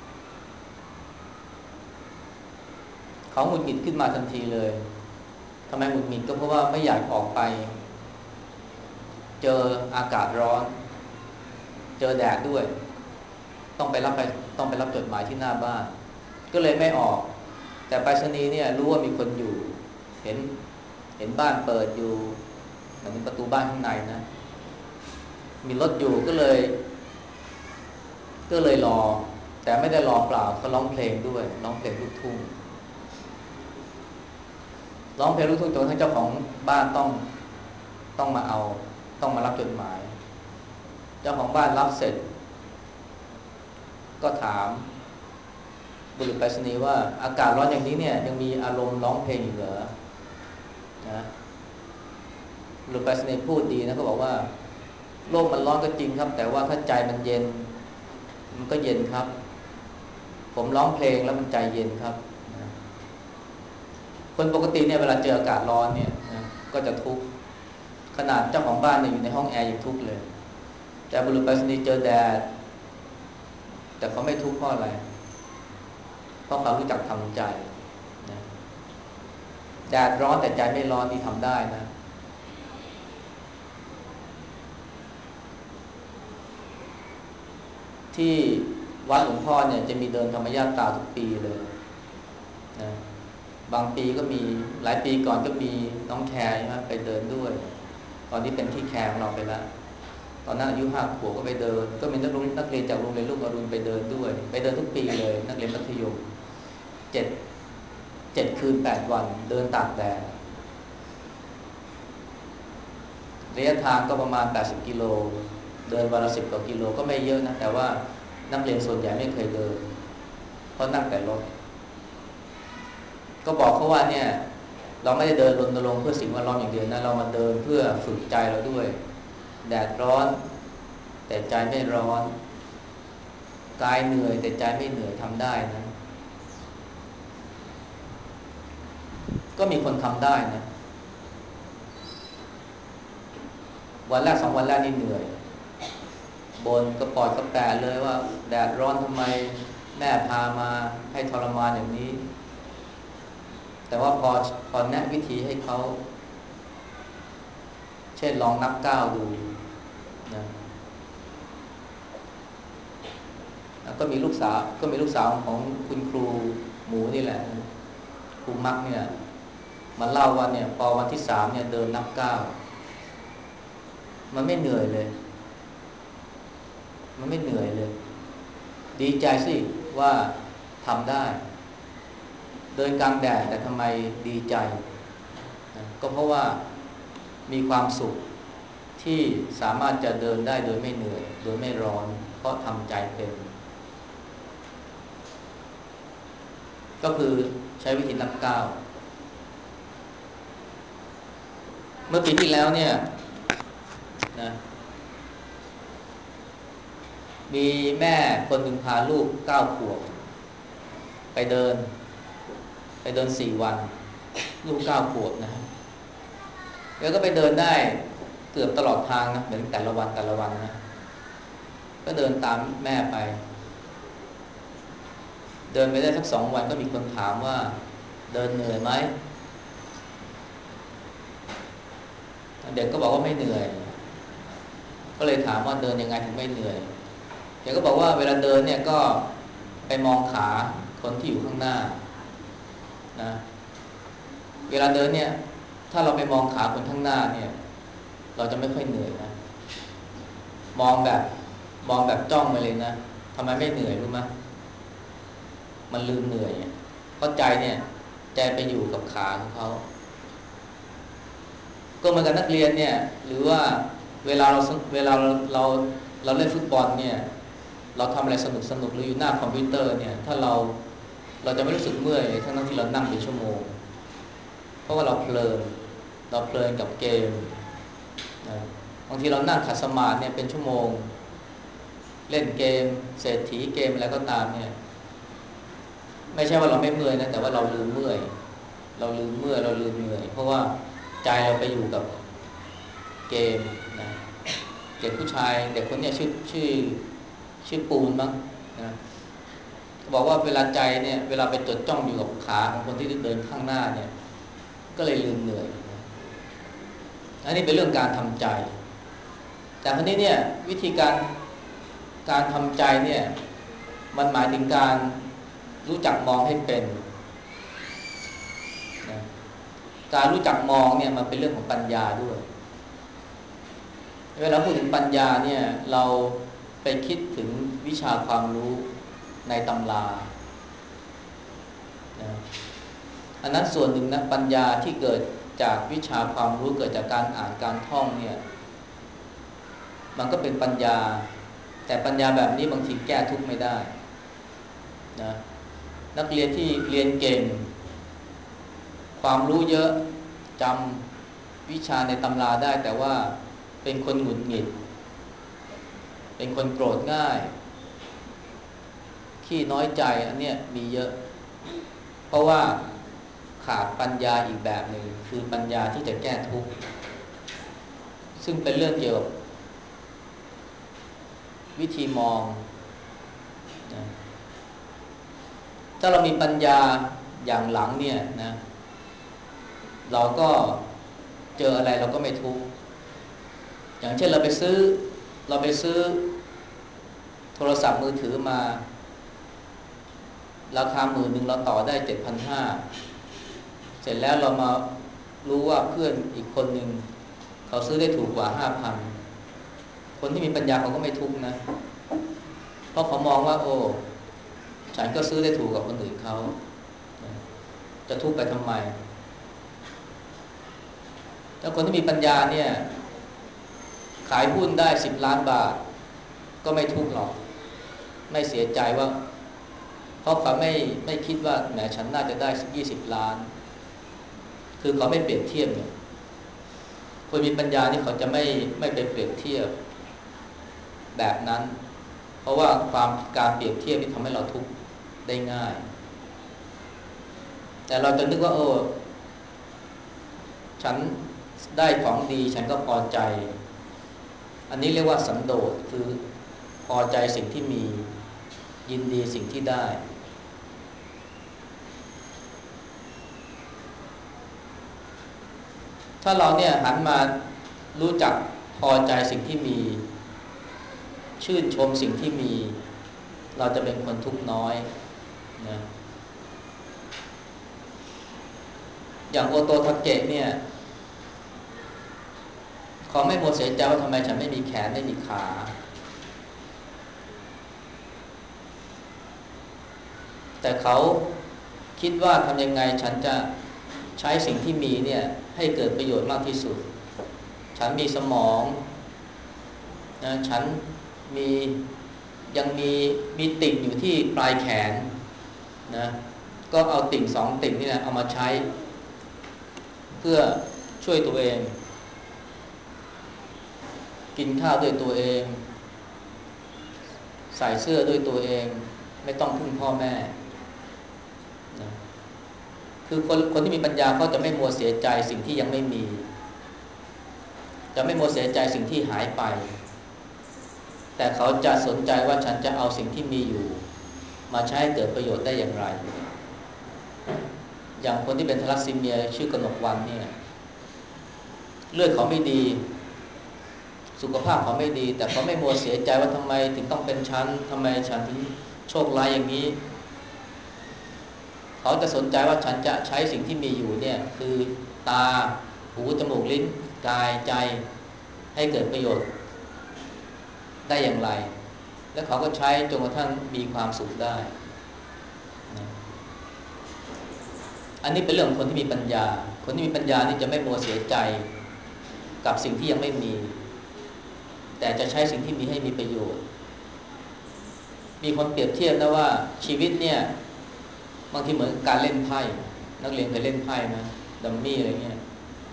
เขาหงุดหงิดขึ้นมาทันทีเลยทำไมหงุดหงิดก็เพราะว่าไม่อยากออกไปเจออากาศร้อนเจอแดดด้วยต้องไปรับไปต้องไปรับจดหมายที่หน้าบ้านก็เลยไม่ออกแต่ไปรษณีย์เนี่ยรู้ว่ามีคนอยู่เห็นเห็นบ้านเปิดอยู่เหมือนประตูบ้านข้างในนะมีรถอยู่ก็เลยก็เลยรอแต่ไม่ได้รอเปล่าเขาร้องเพลงด้วยร้องเพลงลูกทุ่งร้องเพลงลูกทุ่งจนทั้งเจ้าของบ้านต้องต้องมาเอาต้องมารับจดหมายเจ้าของบ้านรับเสร็จก็ถามบุรุษไปรษณีย์ว่าอากาศร้อนอย่างนี้เนี่ยยังมีอารมณ์ร้องเพลงอยู่เหรอนะบุรุษไปรษณีย์พูดดีนะเขาบอกว่าโลกมันร้อนก็จริงครับแต่ว่าถ้าใจมันเย็นมันก็เย็นครับผมร้องเพลงแล้วมันใจเย็นครับนะคนปกติเนี่ยเวลาเจออากาศร้อนเนี่ยนะก็จะทุกข์ขนาดเจ้าของบ้านเนี่ยอยู่ในห้องแอร์ยังทุกข์เลยแต่บุรุษไปรษณีย์เจอแดดแต่เขาไม่ทุกข์เพราะอะไรเพราะเขารู้จักทำใจนะแดดร้อนแต่ใจไม่ร้อนนี่ทำได้นะที่วัดหลวงพ่อเนี่ยจะมีเดินธรรมญาตราทุกปีเลยนะบางปีก็มีหลายปีก่อนก็มีน้องแคร์ใช่ไหมไปเดินด้วยตอนนี้เป็นที่แคร์ของเราไปแล้วตอนนั้นอายุห้าขวบก็ไปเดินก็มีนักเรียนนักเรียนจากโรงเรียนลูกอรุณไปเดินด้วยไปเดินทุกปีเลยนักเรียนมัธยมเจ็ดเจ็ดคืนแปดวันเดินตากแดดระยะทางก็ประมาณแปดสิบกิโลเดินวันละสิบกว่ากิโลก็ไม่เยอะนะแต่ว่านักเรียนส่วนใหญ่ไม่เคยเดินเพราะนั่งแต่รถก็บอกเขาว่าเนี่ยเราไม่ได้เดินรณรงค์เพื่อสิ่งแวดล้อมอย่างเดียวนะเรามาเดินเพื่อฝึกใจเราด้วยแดดร้อนแต่ใจไม่ร้อนกายเหนื่อยแต่ใจไม่เหนื่อยทำได้นะก็มีคนทำได้นะวันแรกสองวันแรกนี่เหนื่อยบนก็ปล่อยก็แปะเลยว่าแดดร้อนทำไมแม่พามาให้ทรมานอย่างนี้แต่ว่าพอพอแนะวิธีให้เขาเช่นลองนับก้าวดูนะก็มีลูกสาวก็มีลูกสาวของคุณครูหมูนี่แหละครูมักเนี่ยมาเล่าว่าเนี่ยพอวันที่สามเนี่ยเดินนับก้าวมันไม่เหนื่อยเลยมันไม่เหนื่อยเลยดีใจสิว่าทำได้เดินกลางแดดแต่ทำไมดีใจนะก็เพราะว่ามีความสุขที่สามารถจะเดินได้โดยไม่เหนื่อยโดยไม่ร้อนเพราะทำใจเป็นก็คือใช้วิธีนับก้าวเมื่อปีที่แล้วเนี่ยนะมีแม่คนหนึ่งพาลูกเก้าขวบไปเดินไปเดินสี่วันลูกเก้าขวบนะแล้วก็ไปเดินได้เกือบตลอดทางนะเหมือนแต่ละวันแต่ละวันนะก็เดินตามแม่ไปเดินไปได้สักสองวันก็มีคนถามว่าเดินเหนื่อยไหมเด็กก็บอกว่าไม่เหนื่อยก็เลยถามว่าเดินยังไงถึงไม่เหนื่อยเด็กก็บอกว่าเวลาเดินเนี่ยก็ไปมองขาคนที่อยู่ข้างหน้านะเวลาเดินเนี่ยถ้าเราไปมองขาคนข้างหน้าเนี่ยเราจะไม่ค่อยเหนื่อยนะมองแบบมองแบบจ้องไปเลยนะทำไมไม่เหนื่อยรู้ไหมมันลืมเหนื่อยเพราะใจเนี่ยใจไปอยู่กับขาของเขาก็เหมือนกับนักเรียนเนี่ยหรือว่าเวลาเราเวลาเราเราเราเล่นฟุตบอลเนี่ยเราทำอะไรสนุกสนุกหรืออยู่หน้าคอมพิวเตอร์เนี่ยถ้าเราเราจะไม่รู้สึกเมื่อยทั้งที่เรานั่งเป็นชั่วโมงเพราะว่าเราเพลินเราเพลินกับเกมนะบางทีเรานั่งขัดสมาธิเนี่ยเป็นชั่วโมงเล่นเกมเศรษฐีเกมอะไรก็ตามเนี่ยไม่ใช่ว่าเราไม่เมื่อยนะแต่ว่าเราลืมเมื่อยเราลืมเมื่อยเราลืมเหนื่อยเพราะว่าใจเราไปอยู่กับเกมนะเด็กผู้ชายเด็กคนนี้ชื่อชื่อชื่อปูนมั้งนะบอกว่าเวลาใจเนี่ยเวลาไปจดจ้องอยู่กับขาของคนที่เดินข้างหน้าเนี่ยก็เลยลืมเหนื่อยอันนี้เป็นเรื่องการทำใจแต่คราวนี้เนี่ยวิธีการการทำใจเนี่ยมันหมายถึงการรู้จักมองให้เป็นนะการรู้จักมองเนี่ยมันเป็นเรื่องของปัญญาด้วยเวลาพูดถึงปัญญาเนี่ยเราไปคิดถึงวิชาความรู้ในตำรานะอันนั้นส่วนหนึ่งนะปัญญาที่เกิดจากวิชาความรู้เกิดจากการอ่านการท่องเนี่ยมันก็เป็นปัญญาแต่ปัญญาแบบนี้บางทีแก้ทุกข์ไม่ได้นะนักเรียนที่เรียนเก่งความรู้เยอะจำวิชาในตำราได้แต่ว่าเป็นคนหงุดหงิดเป็นคนโกรธง่ายขี้น้อยใจอันเนี้ยมีเยอะเพราะว่าขาดปัญญาอีกแบบหนึ่งคือปัญญาที่จะแก้ทุกข์ซึ่งเป็นเรื่องเกี่ยวกับวิธีมองนะถ้าเรามีปัญญาอย่างหลังเนี่ยนะเราก็เจออะไรเราก็ไม่ทุกข์อย่างเช่นเราไปซื้อเราไปซื้อโทรศัพท์มือถือมาราคาหมื่นหนึ่งเราต่อได้เจ็ดพันห้าเสร็จแล้วเรามารู้ว่าเพื่อนอีกคนหนึ่งเขาซื้อได้ถูกกว่าห้าพันคนที่มีปัญญาเขาก็ไม่ทุกข์นะเพราะเขามองว่าโอ้ฉันก็ซื้อได้ถูกกว่าคนอื่นเขาจะทุกข์ไปทำไมถ้าคนที่มีปัญญาเนี่ยขายหุ้นได้สิบล้านบาทก็ไม่ทุกข์หรอกไม่เสียใจว่าเพราะเขาไม่ไม่คิดว่าแหมฉันน่าจะได้สักยี่สิบล้านคือเขาไม่เปรียบเทียบเนี่ยคนมีปัญญานี่เขาจะไม่ไม่ไปเปรียบเทียบแบบนั้นเพราะว่าความการเปรียบเทียบที่ทำให้เราทุกข์ได้ง่ายแต่เราจะนึกว่าเออฉันได้ของดีฉันก็พอใจอันนี้เรียกว่าสันโดษคือพอใจสิ่งที่มียินดีสิ่งที่ได้ถ้าเราเนี่ยหันมารู้จักพอใจสิ่งที่มีชื่นชมสิ่งที่มีเราจะเป็นคนทุกข์น้อยนะอย่างโอโตทาเกะเนี่ยเขาไม่โมเสียใจว่าทำไมฉันไม่มีแขนไม่มีขาแต่เขาคิดว่าทำยังไงฉันจะใช้สิ่งที่มีเนี่ยให้เกิดประโยชน์มากที่สุดฉันมีสมองนะฉันมียังมีมีติ่งอยู่ที่ปลายแขนนะก็เอาติ่งสองติ่งนี่แหละเอามาใช้เพื่อช่วยตัวเองกินข้าวด้วยตัวเองใส่เสื้อด้วยตัวเองไม่ต้องพึ่งพ่อแม่นะคือคนคนที่มีปัญญาเขาจะไม่มัวเสียใจสิ่งที่ยังไม่มีจะไม่มัวเสียใจสิ่งที่หายไปแต่เขาจะสนใจว่าฉันจะเอาสิ่งที่มีอยู่มาใช้ให้เกิดประโยชน์ได้อย่างไรอย่างคนที่เป็นทาลัสซีเมียชื่อกนกวรรณเนี่ยเลือดเขาไม่ดีสุขภาพเขาไม่ดีแต่เขาไม่มัวเสียใจว่าทำไมถึงต้องเป็นฉันทำไมฉันถึงโชคร้ายอย่างนี้เขาจะสนใจว่าฉันจะใช้สิ่งที่มีอยู่เนี่ยคือตาหูจมูกลิ้นกายใจให้เกิดประโยชน์ได้อย่างไรและเขาก็ใช้จนกระทั่งมีความสุขได้นะอันนี้เป็นเรื่องของคนที่มีปัญญาคนที่มีปัญญานี่จะไม่มัวเสียใจกับสิ่งที่ยังไม่มีแต่จะใช้สิ่งที่มีให้มีประโยชน์มีคนเปรียบเทียบนะว่าชีวิตเนี่ยบางทีเหมือนการเล่นไพ่นักเรียนเคยเล่นไพ่ไหมดัมมี่อะไรเงี้ย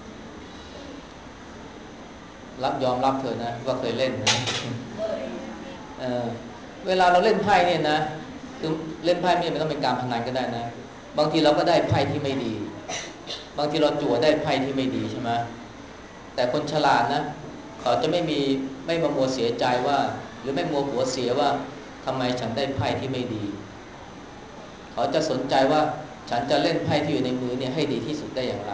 รับยอมรับเถอะนะว่าเคยเล่นนะเออเวลาเราเล่นไพ่เนี่ยนะคือเล่นไพ่ไม่ต้องเป็นการพนันก็ได้นะบางทีเราก็ได้ไพ่ที่ไม่ดีบางทีเราจั่วได้ไพ่ที่ไม่ดีใช่ไหมแต่คนฉลาดนะเขาจะไม่มีไม่มามัวเสียใจว่าหรือไม่มัวหัวเสียว่าทำไมฉันได้ไพ่ที่ไม่ดีเขาจะสนใจว่าฉันจะเล่นไพ่ที่อยู่ในมือเนี่ยให้ดีที่สุดได้อย่างไร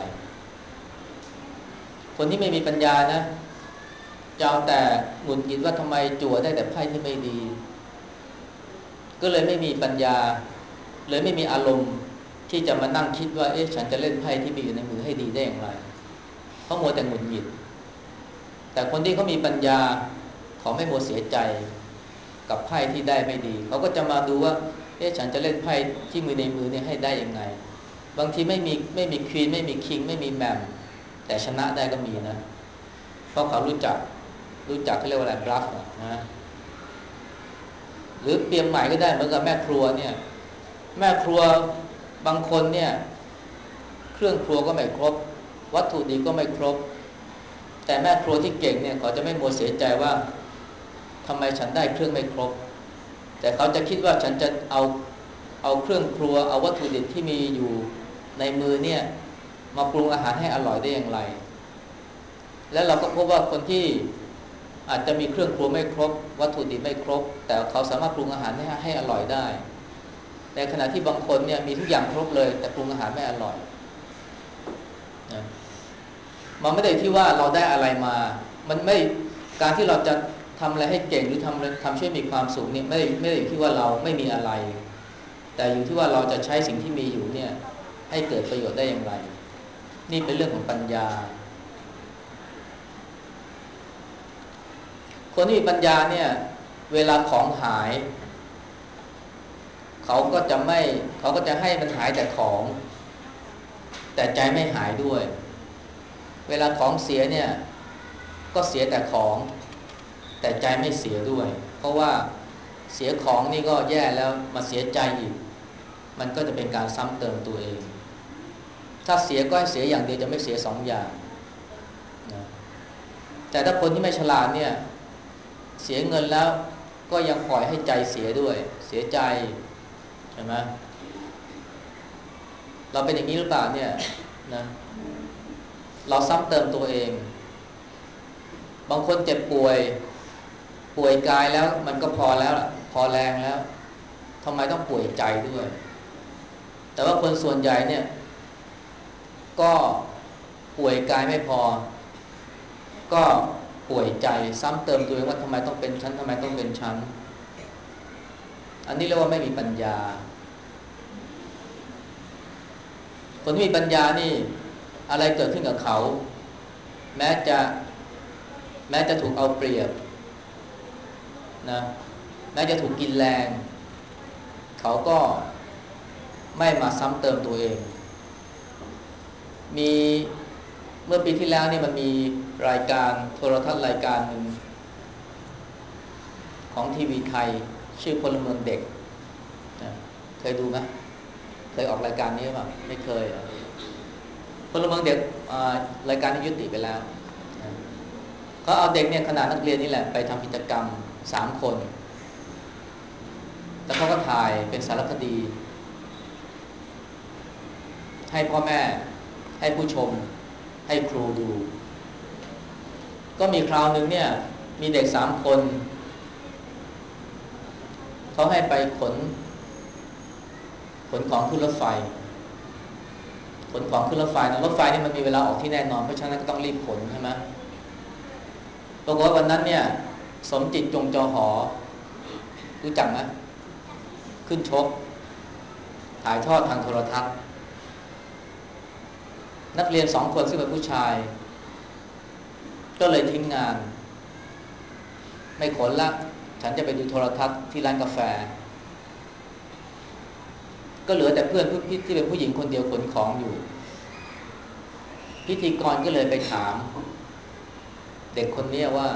คนที่ไม่มีปัญญานะจะเอาแต่หงุดหงิดว่าทำไมจั่วได้แต่ไพ่ที่ไม่ดีก็เลยไม่มีปัญญาเลยไม่มีอารมณ์ที่จะมานั่งคิดว่าเอ๊ะฉันจะเล่นไพ่ที่มีอยู่ในมือให้ดีได้อย่างไรเขามัวแต่หงุดหงิดแต่คนที่เขามีปัญญาเขาไม่มัวเสียใจกับไพ่ที่ได้ไม่ดีเขาก็จะมาดูว่าเอ๊ะฉันจะเล่นไพ่ที่มือในมือเนี่ยให้ได้ยังไงบางทีไม่มีไม่มีควีนไม่มีคิงไม่มีแมมแต่ชนะได้ก็มีนะเพราะเขารู้จักรู้จักเขาเรียกว่าอะไรบลัฟนะหรือเปรียบใหม่ก็ได้เหมือนกับแม่ครัวเนี่ยแม่ครัวบางคนเนี่ยเครื่องครัวก็ไม่ครบวัตถุดิบก็ไม่ครบแต่แม่ครัวที่เก่งเนี่ยเขาจะไม่มัวเสียใจว่าทำไมฉันได้เครื่องไม่ครบแต่เขาจะคิดว่าฉันจะเอาเอาเครื่องครัวเอาวัตถุดิบที่มีอยู่ในมือเนี่ยมาปรุงอาหารให้อร่อยได้อย่างไรแล้วเราก็พบว่าคนที่อาจจะมีเครื่องครัวไม่ครบวัตถุดิบไม่ครบแต่เขาสามารถปรุงอาหารให้ให้อร่อยได้ในขณะที่บางคนเนี่ยมีทุกอย่างครบเลยแต่ปรุงอาหารไม่อร่อยนะมันไม่ได้ที่ว่าเราได้อะไรมามันไม่การที่เราจะทำอะไรให้เก่งหรือทำทำช่วยมีความสุขเนี่ยไม่ได้ไม่ได้อยู่ที่ว่าเราไม่มีอะไรแต่อยู่ที่ว่าเราจะใช้สิ่งที่มีอยู่เนี่ยให้เกิดประโยชน์ได้อย่างไรนี่เป็นเรื่องของปัญญาคนที่มีปัญญาเนี่ยเวลาของหายเขาก็จะไม่เขาก็จะให้มันหายแต่ของแต่ใจไม่หายด้วยเวลาของเสียเนี่ยก็เสียแต่ของแต่ใจไม่เสียด้วยเพราะว่าเสียของนี่ก็แย่แล้วมาเสียใจอีกมันก็จะเป็นการซ้ำเติมตัวเองถ้าเสียก็ให้เสียอย่างเดียวจะไม่เสียสองอย่างนะแต่ถ้าคนที่ไม่ฉลาดเนี่ยเสียเงินแล้วก็ยังปล่อยให้ใจเสียด้วยเสียใจใช่ไหมเราเป็นอย่างนี้หรือเปล่าเนี่ยนะเราซ้ำเติมตัวเองบางคนเจ็บป่วยป่วยกายแล้วมันก็พอแล้วล่ะพอแรงแล้วทำไมต้องป่วยใจด้วยแต่ว่าคนส่วนใหญ่เนี่ยก็ป่วยกายไม่พอก็ป่วยใจซ้ำเติมตัวเองว่าทำไมต้องเป็นฉันทำไมต้องเป็นฉันอันนี้เรียกว่าไม่มีปัญญาคนที่มีปัญญานี่อะไรเกิดขึ้นกับเขาแม้จะแม้จะถูกเอาเปรียบนะแม้จะถูกกินแรงเขาก็ไม่มาซ้ำเติมตัวเองมีเมื่อปีที่แล้วนี่มันมีรายการโทรทัศน์รายการหนึ่งของทีวีไทยชื่อพลเมืองเด็กนะเคยดูไหมเคยออกรายการนี้ป่ะไม่เคยพลเมืองเด็กรายการที่ยุติไปแล้วนะเขาเอาเด็กเนี่ยขนาดนักเรียนนี่แหละไปทำกิจกรรมสามคนแล้วเขาก็ถ่ายเป็นสารคดีให้พ่อแม่ให้ผู้ชมให้ครูดูก็มีคราวหนึ่งเนี่ยมีเด็กสามคนเขาให้ไปขนขนของขึ้นรถไฟขนของขึ้นรถไฟนะรถไฟนี่มันมีเวลาออกที่แน่นอนเพราะฉะนั้นก็ต้องรีบขนใช่ไหมปรากฏว่าวันนั้นเนี่ยสมจิตจงจอหอรู้จักไหมขึ้นชกถ่ายทอดทางโทรทัศน์นักเรียนสองคนซึ่งเป็นผู้ชายก็เลยทิ้งงานไม่ขนละฉันจะไปดูโทรทัศน์ที่ร้านกาแฟก็เหลือแต่เพื่อนที่เป็นผู้หญิงคนเดียวขนของอยู่พิธีกรก็เลยไปถามเด็กคนนี้ว่า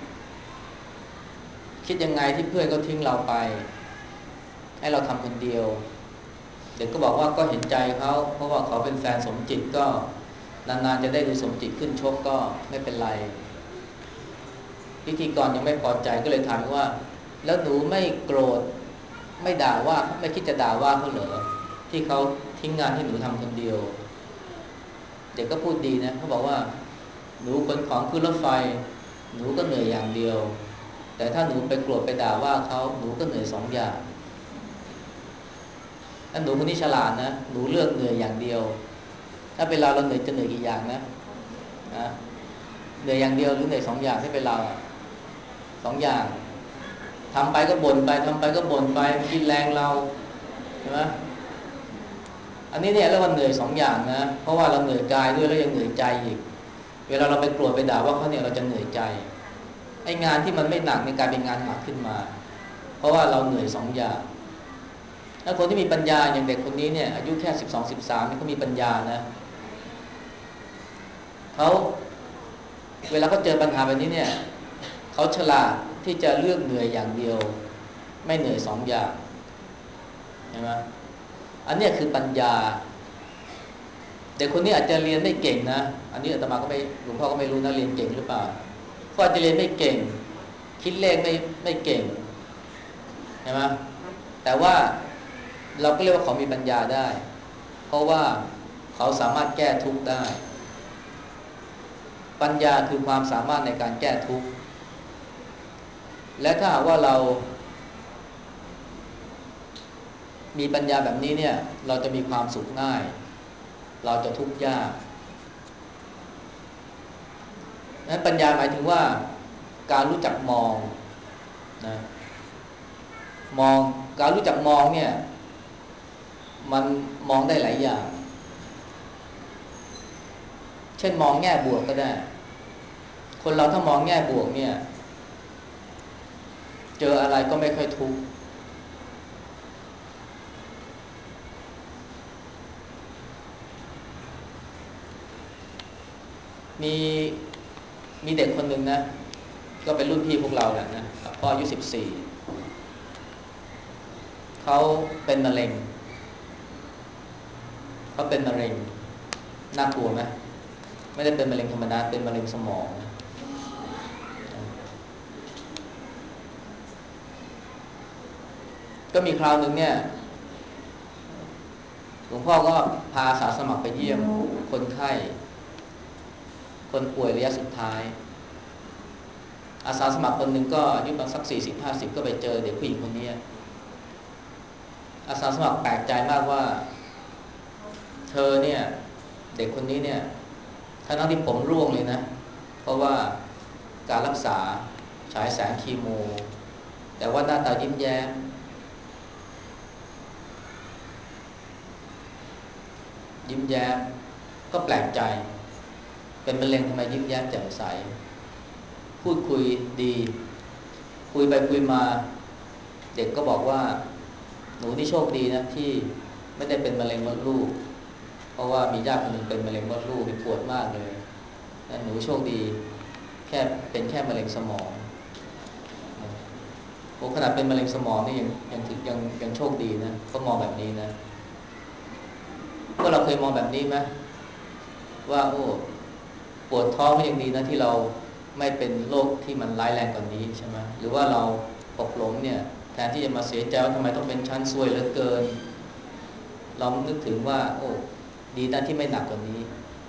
คิดยังไงที่เพื่อนก็ทิ้งเราไปให้เราทำคนเดียวเด็กก็บอกว่าก็เห็นใจเขาเพราะว่าเขาเป็นแฟนสมจิตก็นานๆจะได้ดูสมจิตขึ้นชกก็ไม่เป็นไรพิธีกรยังไม่พอใจก็เลยถามว่าแล้วหนูไม่โกรธไม่ด่าว่าไม่คิดจะด่าว่าเขาเหรอที่เขาทิ้งงานให้หนูทำคนเดียวเด็กก็พูดดีนะเขาบอกว่าหนูขนของขึ้นรถไฟหนูก็เหนื่อยอย่างเดียวแต่ถ้าหนูไปโกรธไปด่าว่าเขาหนูก็เหนื่อยสองอย่างถ้าหนูคนนี้ฉลาดนะหนูเลือกเหนื่อยอย่างเดียวถ้าเป็นเราเราเหนื่อยจะเหนื่อยกี่อย่างนะนะเหนื่อยอย่างเดียวหรือเหนื่อยสองอย่างถ้าเป็นเราสองอย่างทำไปก็บ่นไปทำไปก็บ่นไปกินแรงเราใช่ไหมอันนี้เนี่ยเรียกว่าเหนื่อยสองอย่างนะเพราะว่าเราเหนื่อยกายด้วยแล้วยังเหนื่อยใจอีกเวลาเราไปโกรธไปด่าว่าเขาเนี่ยเราจะเหนื่อยใจไอ้งานที่มันไม่หนักในการเป็นงานหนักขึ้นมาเพราะว่าเราเหนื่อยสองอย่างแล้วคนที่มีปัญญาอย่างเด็กคนนี้เนี่ยอายุแค่สิบสองสิบสามนี่เขามีปัญญานะเขาเวลาเขาเจอปัญหาแบบนี้เนี่ยเขาฉลาดที่จะเลือกเหนื่อยอย่างเดียวไม่เหนื่อยสองอย่างใช่ไหมอันนี้คือปัญญาเด็กคนนี้อาจจะเรียนไม่เก่งนะอันนี้อาตมาก็ไม่หลวงพ่อก็ไม่รู้นะเรียนเก่งหรือเปล่าเขาอาจจะเรียนไม่เก่งคิดเลขไม่ไม่เก่งใช่ไหมแต่ว่าเราก็เรียกว่าเขามีปัญญาได้เพราะว่าเขาสามารถแก้ทุกข์ได้ปัญญาคือความสามารถในการแก้ทุกข์และถ้าหากว่าเรามีปัญญาแบบนี้เนี่ยเราจะมีความสุขง่ายเราจะทุกข์ยากนั้นปัญญาหมายถึงว่าการรู้จักมองนะมองการรู้จักมองเนี่ยมันมองได้หลายอย่างเช่นมองแง่บวกก็ได้คนเราถ้ามองแง่บวกเนี่ยเจออะไรก็ไม่ค่อยทุกข์มีมีเด็กคนหนึ่งนะก็เป็นรุ่นพี่พวกเราแหละนะพ่ออายุสิบสี่เขาเป็นมะเร็งเขาเป็นมะเร็งน่ากลัวไหมไม่ได้เป็นมะเร็งธรรมดาเป็นมะเร็งสมองก็มีคราวหนึ่งเนี่ยหลวงพ่อก็พาอาสาสมัครไปเยี่ยมคนไข้คนป่วยระยะสุดท้ายอาสาสมัครคนหนึ่งก็อายุประมาณสักสี่สิบห้าสิบก็ไปเจอเด็กผู้หญิงคนนี้อาสาสมัครแปลกใจมากว่าเธอเนี่ยเด็กคนนี้เนี่ยทั้งที่ผมร่วงเลยนะเพราะว่าการรักษาฉายแสงคีโมแต่ว่าหน้าตายิ้มแย้มยิ้มแย้มก็แปลกใจเป็นมะเร็งทำไมยิ้มแย้มแจ่มใสพูดคุยดีคุยไปคุยมาเด็กก็บอกว่าหนูนี่โชคดีนะที่ไม่ได้เป็นมะเร็งมดลูกเพราะว่ามีญาติคนหนึ่งเป็นมะเร็งมดลูกปวดมากเลยและหนูโชคดีแค่เป็นแค่มะเร็งสมองโอ้ขนาดเป็นมะเร็งสมองนี่ยังยังถึงยังยังโชคดีนะเขามองแบบนี้นะก็เราเคยมองแบบนี้ไหมว่าโอ้ปวดท้องก็ยังดีนะที่เราไม่เป็นโรคที่มันร้ายแรงกว่านี้ใช่ไหมหรือว่าเราหกล้มเนี่ยแทนที่จะมาเสียใจว่าทำไมต้องเป็นชั้นซวยเหลือเกินเรานึกถึงว่าโอ้ดีนะที่ไม่หนักกว่านี้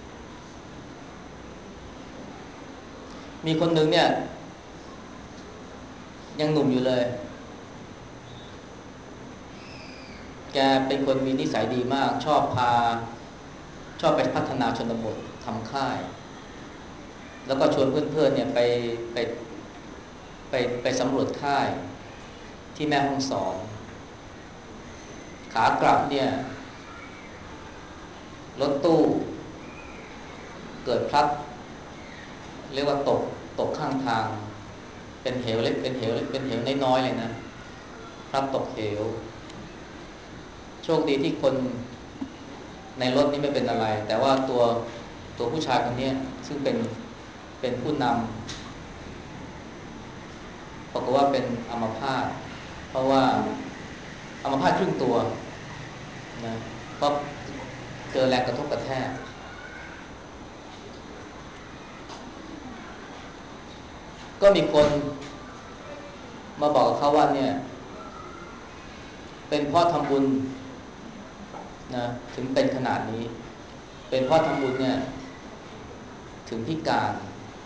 มีคนหนึ่งเนี่ยยังหนุ่มอยู่เลยแกเป็นคนมีนิสัยดีมากชอบพาชอบไปพัฒนาชนบททำค่ายแล้วก็ชวนเพื่อนๆเนี่ยไปไปไปไปสำรวจค่ายที่แม่ฮ่องสอนขากลับเนี่ยรถตู้เกิดพลัดเรียกว่าตกตกข้างทางเป็นเหวเล็กเป็นเหวเล็กเป็นเหวน้อยๆเลยนะพลัดตกเหวโชคดีที่คนในรถนี่ไม่เป็นอะไรแต่ว่าตัวตัวผู้ชายคนนี้ซึ่งเป็นเป็นผู้นำปรากฏว่าเป็นอัมพาตเพราะว่าอัมพาตครึ่งตัวนะเพราะเจอแรงกระทบกระแทกก็มีคนมาบอกกับเขาว่าเนี่ยเป็นเพราะทำบุญนะถึงเป็นขนาดนี้เป็นเพราะทำบุญเนี่ยถึงพิการ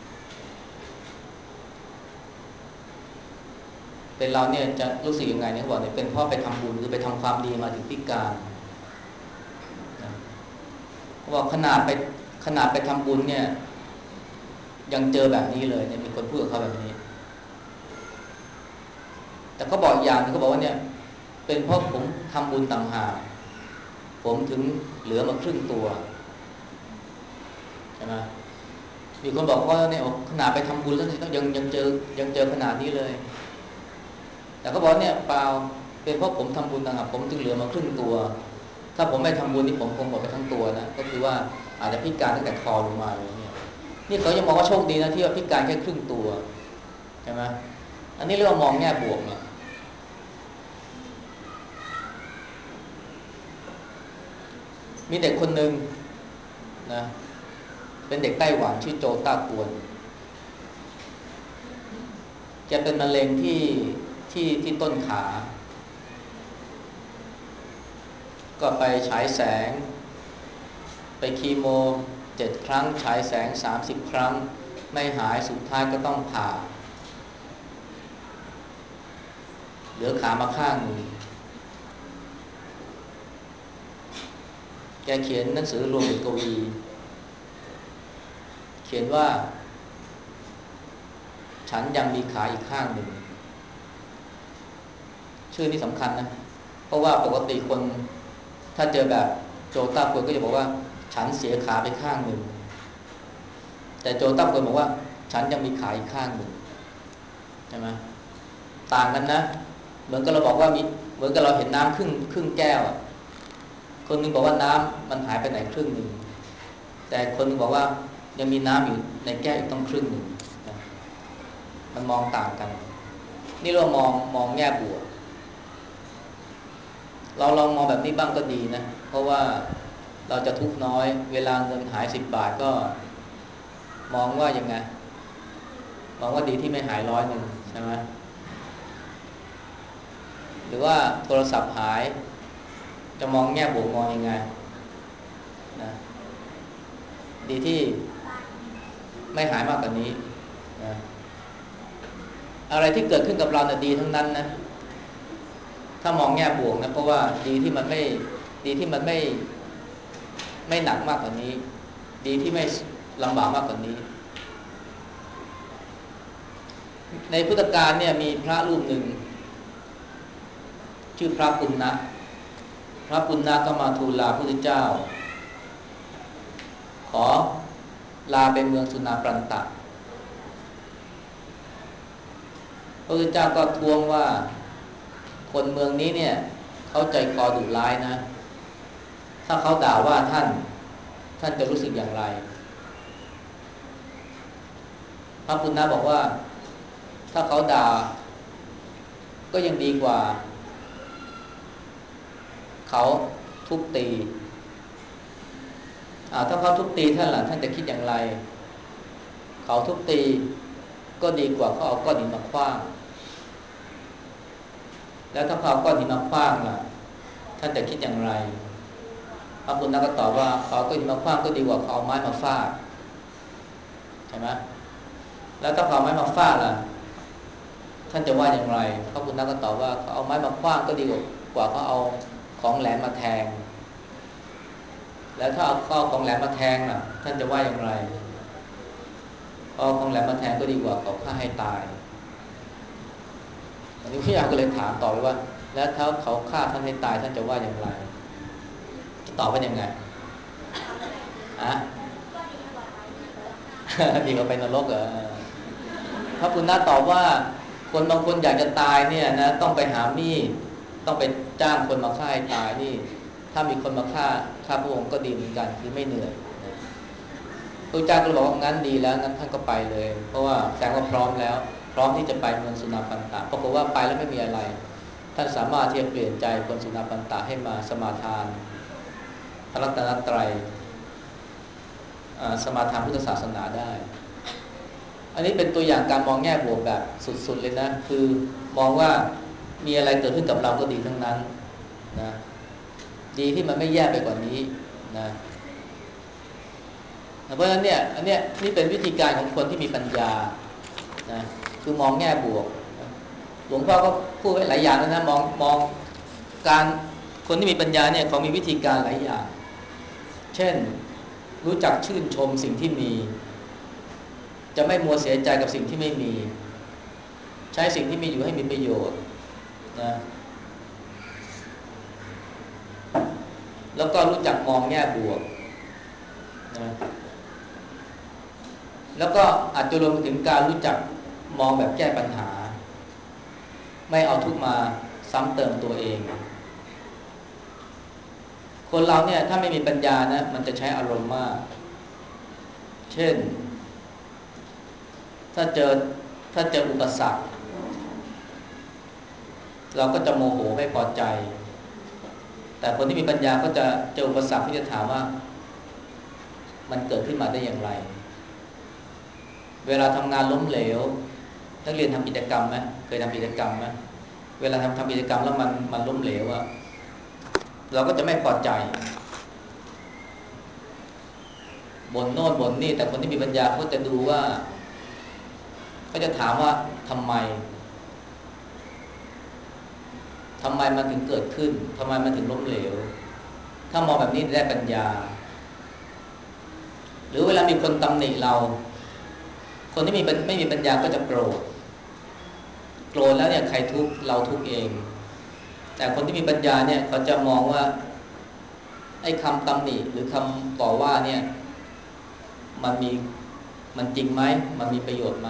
เป็นเราเนี่ยจะรู้สึกยังไงเนี่ยเขาบอกเนี่ยเป็นเพราะไปทำบุญหรือไปทำความดีมาถึงพิการนะเขาบอกขนาดไปขนาดไปทำบุญเนี่ยยังเจอแบบนี้เลยเนี่ยมีคนพูดกับเขาแบบนี้แต่เขาบอกอย่างนึงเขาบอกว่าเนี่ยเป็นเพราะผมทำบุญต่างหากผมถึงเหลือมาครึ่งตัวใช่ไหมมีคนบอกว่าเนี่ยขนาดไปทำบุญแล้วเนี่ยยังยังเจอยังเจอขนาดนี้เลยแต่เขาบอกเนี่ยเปล่าเป็นเพราะผมทำบุญต่างหากผมถึงเหลือมาครึ่งตัวถ้าผมไม่ทำบุญนี่ผมคงหมดไปทั้งตัวนะก็คือว่าอาจจะพิการตั้งแต่คอลงมาเลยเนี่ยนี่เขายังมองว่าโชคดีนะที่ว่าพิการแค่ครึ่งตัวใช่ไหมอันนี้เรียกว่ามองแง่บวกเนี่ยมีเด็กคนหนึ่งนะเป็นเด็กไต้หวันชื่อโจต้ากวนแกเป็นมะเร็งที่ที่ที่ต้นขาก็ไปฉายแสงไปคีโมเจ็ดครั้งฉายแสงสามสิบครั้งไม่หายสุดท้ายก็ต้องผ่าเหลือขามาข้างนึงแกเขียนหนังสือรวมบทกวีเขียนว่าฉันยังมีขาอีกข้างหนึ่งชื่อนี้สำคัญนะเพราะว่าปกติคนถ้าเจอแบบโจต้าป่วยก็จะบอกว่าฉันเสียขาไปข้างหนึ่งแต่โจต้าป่วยบอกว่าฉันยังมีขาอีกข้างหนึ่งใช่ไหมต่างกันนะเหมือนกับเราบอกว่ามีเหมือนกับเราเห็นน้ำครึ่งครึ่งแก้วคนนึงบอกว่าน้ำมันหายไปไหนครึ่งหนึ่งแต่คนนึงบอกว่ายังมีน้ำอยู่ในแก้วอีกต้องครึ่งหนึ่งนะมันมองต่างกันนี่เรามองมองแง่บวกเราลองมองแบบนี้บ้างก็ดีนะเพราะว่าเราจะทุกข์น้อยเวลาเงินหายสิบบาทก็มองว่ายังไงมองว่าดีที่ไม่หายร้อยหนึ่งใช่ไหมหรือว่าโทรศัพท์หายจะมองแง่บวกมองยังไงนะดีที่ไม่หายมากกว่านี้นะอะไรที่เกิดขึ้นกับเราเนี่ยดีทั้งนั้นนะถ้ามองแง่บวกนะเพราะว่าดีที่มันไม่ดีที่มันไม่ไม่หนักมากกว่านี้ดีที่ไม่ลำบากมากกว่านี้ในพุทธกาลเนี่ยมีพระรูปหนึ่งชื่อพระปุณณะพระปุณณะก็มาทูลลาพระพุทธเจ้าขอลาไปเมืองสุนาปรันตะพระพุทธเจ้าก็ท้วงว่าคนเมืองนี้เนี่ยเขาใจคอดุร้ายนะถ้าเขาด่าว่าท่านท่านจะรู้สึกอย่างไรพระปุณณะบอกว่าถ้าเขาด่าก็ยังดีกว่าเขาทุบตีอ่าถ้าเขาทุบตีท่านล่ะท่านจะคิดอย่างไรเขาทุบตีก็ดีกว่าเขาเอาก้อนหินมาขว้างแล้วถ้าเขาเอาก้อนหินมาขว้างล่ะท่านจะคิดอย่างไรพระปุณณะก็ตอบว่าเขาเอาก้อนหินมาขว้างก็ดีกว่าเขาเอาไม้มาฟาดใช่ไหมแล้วถ้าเขาเอาไม้มาฟาดล่ะท่านจะว่าอย่างไรพระปุณณะก็ตอบว่าเขาเอาไม้มาขว้างก็ดีกว่าเขาเอาของแหลมมาแทงแล้วถ้าเอาข้อของแหลมมาแทงน่ะท่านจะว่าอย่างไรเอาของแหลมมาแทงก็ดีกว่าเขาฆ่าให้ตายอันนี้พี่ยาก็เลยถามต่อไปว่าแล้วถ้าเขาฆ่าท่านให้ตายท่านจะว่าอย่างไรจะตอบว่ายังไงอะดีกว่าไปนรกเหรอพระปุณณะตอบว่าคนบางคนอยากจะตายเนี่ยนะต้องไปหามีดต้องไปจ้างคนมาฆ่าให้ตายนี่ถ้ามีคนมาฆ่าฆ่าพระองค์ก็ดีเหมือนกันคือไม่เหนื่อยพระเจ้าก็บอกว่างั้นดีแล้วงั้นท่านก็ไปเลยเพราะว่าแสดงว่าพร้อมแล้วพร้อมที่จะไปเมืองสุนาปันตะปรากฏว่าไปแล้วไม่มีอะไรท่านสามารถที่จะเปลี่ยนใจคนสุนาปันตะให้มาสมาทานพระรัตนตรัยสมาทานพุทธศาสนาได้อันนี้เป็นตัวอย่างการมองแง่บวกแบบสุดๆเลยนะคือมองว่ามีอะไรเกิดขึ้นกับเราก็ดีทั้งนั้นนะดีที่มันไม่แย่ไปกว่านี้นะเพราะฉะนั้นเนี่ยอันเนี้ยนี่เป็นวิธีการของคนที่มีปัญญานะคือมองแง่บวกหลวงพ่อก็พูดไว้หลายอย่างแล้วนะมองมองการคนที่มีปัญญาเนี่ยเขามีวิธีการหลายอย่างเช่นรู้จักชื่นชมสิ่งที่มีจะไม่มัวเสียใจกับสิ่งที่ไม่มีใช้สิ่งที่มีอยู่ให้มีประโยชน์นะแล้วก็รู้จักมองแง่บวกนะแล้วก็อาจจะรวมถึงการรู้จักมองแบบแก้ปัญหาไม่เอาทุกมาซ้ำเติมตัวเองคนเราเนี่ยถ้าไม่มีปัญญานะมันจะใช้อารมณ์มากเช่นถ้าเจอถ้าเจออุปสรรคเราก็จะโมโหไม่พอใจแต่คนที่มีปัญญาก็จะเจออุปสรรคที่จะถามว่ามันเกิดขึ้นมาได้อย่างไรเวลาทำงานล้มเหลวนักเรียนทำกิจกรรมไหมเคยทำกิจกรรมไหมเวลาทำทำกิจกรรมแล้วมันมันล้มเหลวอะเราก็จะไม่พอใจบ่นโน่นบ่นนี่แต่คนที่มีปัญญาเขาจะดูว่าเขาจะถามว่าทำไมทำไมมันถึงเกิดขึ้นทำไมมันถึงล้มเหลวถ้ามองแบบนี้ได้ปัญญาหรือเวลามีคนตำหนิเราคนที่มีไม่มีปัญญาก็จะโกรธโกรธแล้วเนี่ยใครทุกข์เราทุกข์เองแต่คนที่มีปัญญาเนี่ยเขาจะมองว่าไอ้คำตำหนิหรือคำต่อว่าเนี่ยมันมีมันจริงไหมมันมีประโยชน์ไหม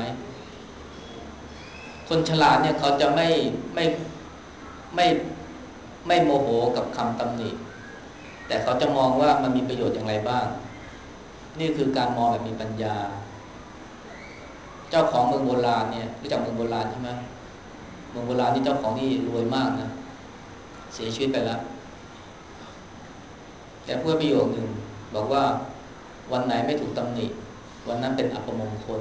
คนฉลาดเนี่ยเขาจะไม่ไม่ไม่ไม่โมโหกับคำตำหนิแต่เขาจะมองว่ามันมีประโยชน์อย่างไรบ้างนี่คือการมองแบบมีปัญญาเจ้าของเมืองโบราณเนี่ยรู้จักเมืองโบราณใช่ไหมเมืองโบราณนี่เจ้าของนี่รวยมากนะเสียชีวิตไปแล้วแต่พูดประโยคหนึ่งบอกว่าวันไหนไม่ถูกตำหนิวันนั้นเป็นอัปมงคล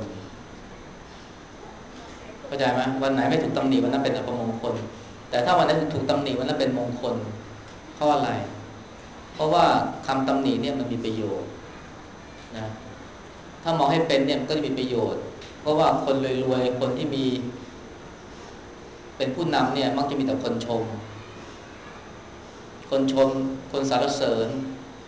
เข้าใจไหมวันไหนไม่ถูกตำหนิวันนั้นเป็นอัปมงคลแต่ถ้าวันไหนถูกตำหนิวันนั้นเป็นมงคลเพราะอะไรเพราะว่าคำตำหนิเนี่ยมันมีประโยชน์นะถ้ามองให้เป็นเนี่ยมันก็จะมีประโยชน์เพราะว่าคนรวยๆคนที่มีเป็นผู้นำเนี่ยมักจะมีแต่คนชมคนชมคนสรรเสริญ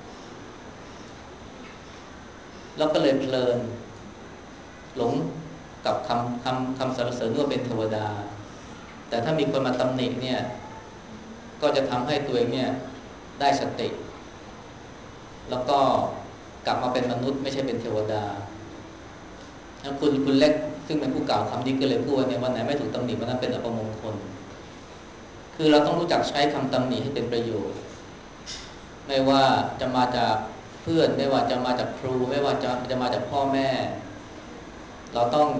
แล้วก็เลยเพลินหลงกับคำคำคำสรรเสริญว่าเป็นเทวดาแต่ถ้ามีคนมาตำหนิเนี่ยก็จะทำให้ตัวเองเนี่ยได้สติแล้วก็กลับมาเป็นมนุษย์ไม่ใช่เป็นเทวดาคุณคุณเล็กซึ่งเป็นผู้กล่าวคำนี้ก็เลยพูดว่าเนี่ยวันไหนไม่ถูกตำหนิวันนั้นเป็นอัปมงคลคือเราต้องรู้จักใช้คำตำหนิให้เป็นประโยชน์ไม่ว่าจะมาจากเพื่อนไม่ว่าจะมาจากครูไม่ว่าจะจะมาจากพ่อแม่เราต้อง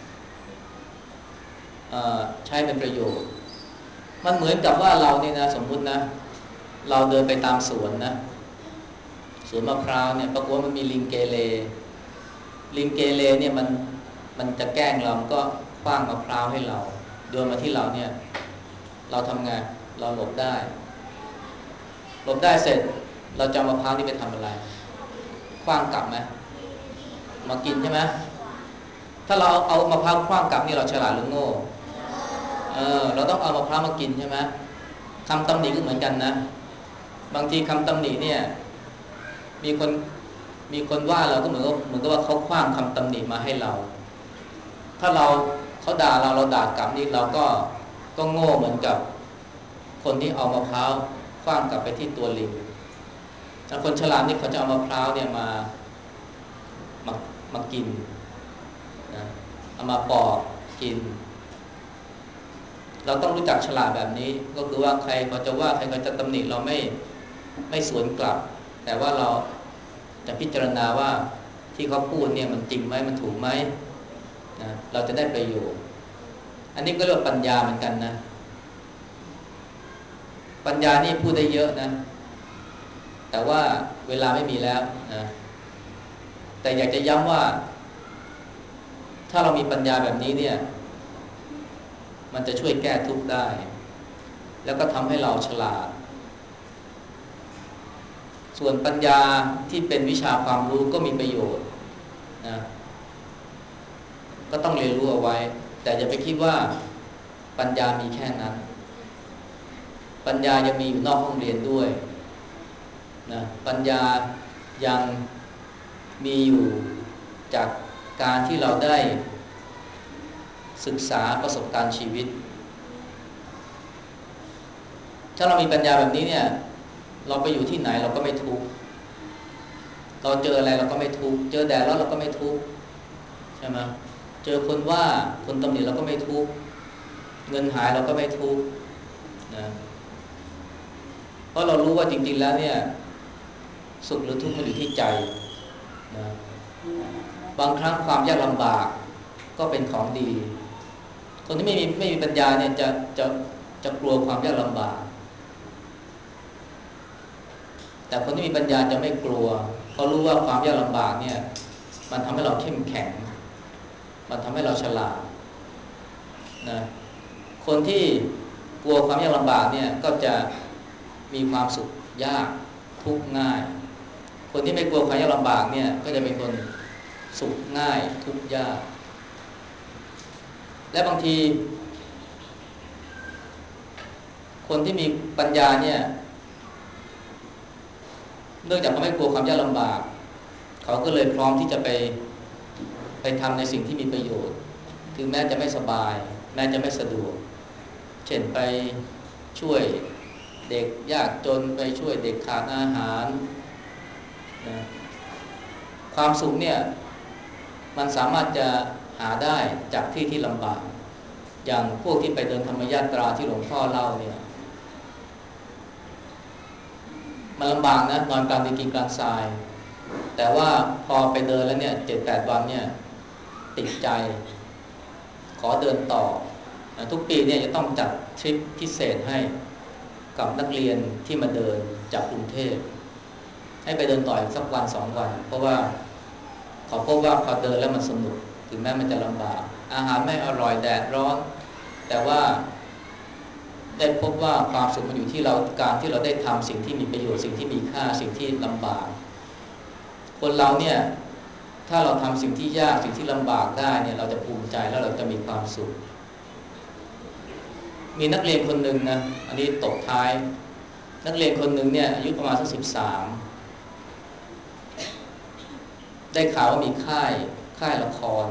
เอ่อใช้เป็นประโยชน์มันเหมือนกับว่าเราเนี่ยนะสมมุตินะเราเดินไปตามสวนนะสวนมะพร้าวเนี่ยปรากฏว่ามันมีลิงเกเรลิงเกเรเนี่ยมันมันจะแกล้งเรามันก็ขว้างมะพร้าวให้เราโยนมาที่เราเนี่ยเราทำไงเราหลบได้หลบได้เสร็จเราจะมะพร้าวนี่ไปทำอะไรขว้างกลับไหมมากินใช่ไหมถ้าเราเอามะพร้าวขว้างกลับนี่เราฉลาดหรือโง่เออเราต้องเอามะพร้าวมากินใช่ไหมคำตำหนิก็เหมือนกันนะบางทีคำตำหนิเนี่ยมีคนมีคนว่าเราก็เหมือนกับเหมือนกับว่าเขาขว้างคำตำหนิมาให้เราถ้าเราเขาด่าเราเราด่ากลับนี่เราก็ก็โง่เหมือนกับคนที่เอามะพร้าวขว้างกลับไปที่ตัวลิงแต่คนฉลาดนี่เขาจะเอามะพร้าวเนี่ยมามามากินนะเอามาปอกกินเราต้องรู้จักฉลาดแบบนี้ก็คือว่าใครเขาจะว่าใครเขาจะตำหนิเราไม่ไม่สวนกลับแต่ว่าเราจะพิจารณาว่าที่เขาพูดเนี่ยมันจริงไหมมันถูกไหมนะเราจะได้ประโยชน์อันนี้ก็เรียกว่าปัญญาเหมือนกันนะปัญญานี่พูดได้เยอะนะแต่ว่าเวลาไม่มีแล้วนะแต่อยากจะย้ำว่าถ้าเรามีปัญญาแบบนี้เนี่ยมันจะช่วยแก้ทุกข์ได้แล้วก็ทำให้เราฉลาดส่วนปัญญาที่เป็นวิชาความรู้ก็มีประโยชน์นะก็ต้องเรียนรู้เอาไว้แต่อย่าไปคิดว่าปัญญามีแค่นั้นปัญญายังมีอยู่นอกห้องเรียนด้วยนะปัญญายังมีอยู่จากการที่เราได้ศึกษาประสบการณ์ชีวิตถ้าเรามีปัญญาแบบนี้เนี่ยเราไปอยู่ที่ไหนเราก็ไม่ทุกข์เราเจออะไรเราก็ไม่ทุกข์เจอแดดแล้วเราก็ไม่ทุกข์ใช่ไหมเจอคนว่าคนตำหนิเราก็ไม่ทุกข์เงินหายเราก็ไม่ทุกข์นะเพราะเรารู้ว่าจริงๆแล้วเนี่ยสุขหรือทุกข์มันอยู่ที่ใจนะบางครั้งความยากลำบากก็เป็นของดีคนที่ไม่มีไม่มีปัญญาเนี่ยจะจะจะกลัวความยากลำบากแต่คนที่มีปัญญาจะไม่กลัวเขารู้ว่าความยากลำบากเนี่ยมันทำให้เราเข้มแข็งมันทำให้เราฉลาดนะคนที่กลัวความยากลำบากเนี่ยก็จะมีความสุขยากทุกข์ง่ายคนที่ไม่กลัวความยากลำบากเนี่ยก็จะเป็นคนสุขง่ายทุกข์ยากและบางทีคนที่มีปัญญาเนี่ยเนื่องจากเขาไม่กลัวความยากลำบากเขาก็เลยพร้อมที่จะไปไปทำในสิ่งที่มีประโยชน์ถึงแม้จะไม่สบายแม้จะไม่สะดวกเช่นไปช่วยเด็กยากจนไปช่วยเด็กขาดอาหารนะความสุขเนี่ยมันสามารถจะหาได้จากที่ที่ลำบากอย่างพวกที่ไปเดินธรรมยาตราที่หลวงพ่อเล่าเนี่ยมันลำบากนะนอนกลางดินกินกลางทรายแต่ว่าพอไปเดินแล้วเนี่ยเจ็ดแปดวันเนี่ยติดใจขอเดินต่อทุกปีเนี่ยจะต้องจัดทริปพิเศษให้กับนักเรียนที่มาเดินจากกรุงเทพให้ไปเดินต่ออีกสักวันสองวันเพราะว่าเขาพบว่าพอเดินแล้วมันสนุกถึงแม้มันจะลำบากอาหารไม่อร่อยแดดร้อนแต่ว่าได้พบว่าความสุขมันอยู่ที่เราการที่เราได้ทำสิ่งที่มีประโยชน์สิ่งที่มีค่าสิ่งที่ลำบากคนเราเนี่ยถ้าเราทำสิ่งที่ยากสิ่งที่ลำบากได้เนี่ยเราจะภูมิใจแล้วเราจะมีความสุขมีนักเรียนคนหนึ่งนะอันนี้ตกท้ายนักเรียนคนหนึ่งเนี่ยอายุประมาณสักสิบสามได้ข่าวว่ามีค่ายค่ายละคร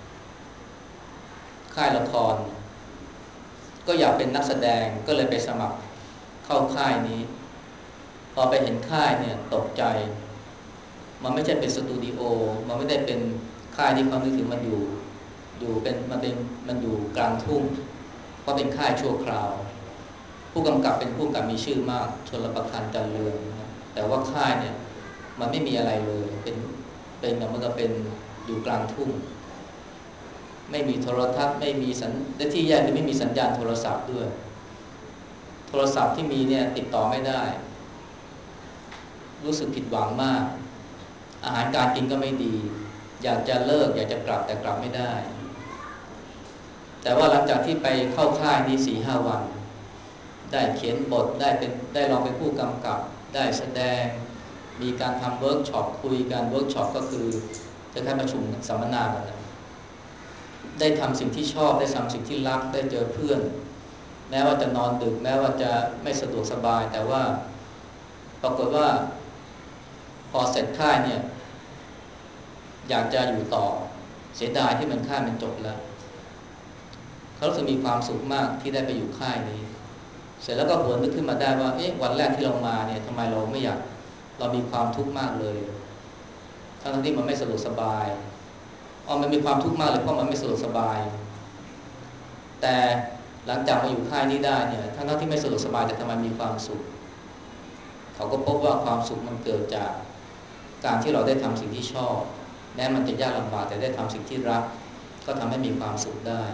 ค่ายละครก็อยากเป็นนักแสดงก็เลยไปสมัครเข้าค่ายนี้พอไปเห็นค่ายเนี่ยตกใจมันไม่ใช่เป็นสตูดิโอมันไม่ได้เป็นค่ายที่เขานึกถึงมันอยู่อยู่เป็นมันเป็นมันอยู่กลางทุ่งเพราะเป็นค่ายชั่วคราวผู้กำกับเป็นผู้กำกับมีชื่อมากชลประทานจันเรืองนะแต่ว่าค่ายเนี่ยมันไม่มีอะไรเลยเป็นเป็นมันก็เป็นอยู่กลางทุ่งไม่มีโทรทัศน์ไม่มีสัญและที่แย่คือไม่มีสัญญาณโทรศัพท์ด้วยโทรศัพท์ที่มีเนี่ยติดต่อไม่ได้รู้สึกผิดหวังมากอาหารการกินก็ไม่ดีอยากจะเลิกอยากจะกลับแต่กลับไม่ได้แต่ว่าหลังจากที่ไปเข้าค่ายนี้ สี่ห้า วันได้เขียนบทได้เป็นได้ลองเป็นผู้กำกับได้แสดงมีการทำเวิร์กช็อปคุยกันเวิร์กช็อปก็คือจะแค่ประชุมสัมมนากันนะได้ทำสิ่งที่ชอบได้ทำสิ่งที่รักได้เจอเพื่อนแม้ว่าจะนอนดึกแม้ว่าจะไม่สะดวกสบายแต่ว่าปรากฏว่าพอเสร็จค่ายเนี่ยอยากจะอยู่ต่อเสียดายที่มันค่ายมันจบแล้วเขารู้สึกมีความสุขมากที่ได้ไปอยู่ค่ายนี้เสร็จแล้วก็หวนนึกขึ้นมาได้ว่าเอ๊ะวันแรกที่เรามาเนี่ยทำไมเราไม่อยากเรามีความทุกข์มากเลยทั้งที่มันไม่สะดวกสบายอ๋อมันมีความทุกข์มากเลยเพราะมันไม่สะดวกสบายแต่หลังจากมาอยู่ค่ายนี้ได้เนี่ยทั้งที่ไม่สะดวกสบายแต่ทำไมมีความสุขเขาก็พบว่าความสุขมันเกิดจากการที่เราได้ทำสิ่งที่ชอบแม้มันจะยากลำบากแต่ได้ทำสิ่งที่รักก็ทำให้มีความสุขได้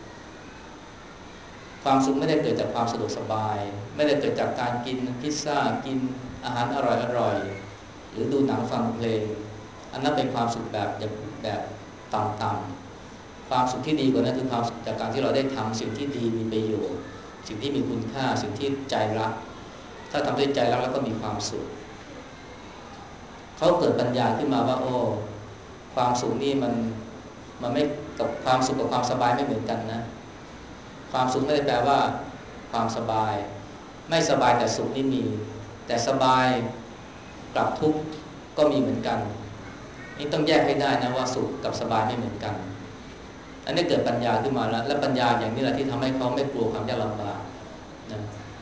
ความสุขไม่ได้เกิดจากความสะดวกสบายไม่ได้เกิดจากการกินพิซซ่ากินอาหารอร่อยๆหรือดูหนังฟังเพลงอันนั้นเป็นความสุขแบบแบบต่ำๆความสุขที่ดีกว่านั้นคือความสุขจากการที่เราได้ทำสิ่งที่ดีมีประโยชน์สิ่งที่มีคุณค่าสิ่งที่ใจรักถ้าทำด้วยใจรักแล้วก็มีความสุขเขาเกิดปัญญาขึ้นมาว่าโอ้ความสุขนี่มันมันไม่กับความสุขกับความสบายไม่เหมือนกันนะความสุขไม่ได้แปลว่าความสบายไม่สบายแต่สุขนี่มีแต่สบายกับทุกข์ก็มีเหมือนกันนี่ต้องแยกให้ได้นะว่าสุขกับสบายไม่เหมือนกันอันนี้เกิดปัญญาขึ้นมาแล้วและปัญญาอย่างนี้แหละที่ทำให้เขาไม่กลัวความยากลำบากนะ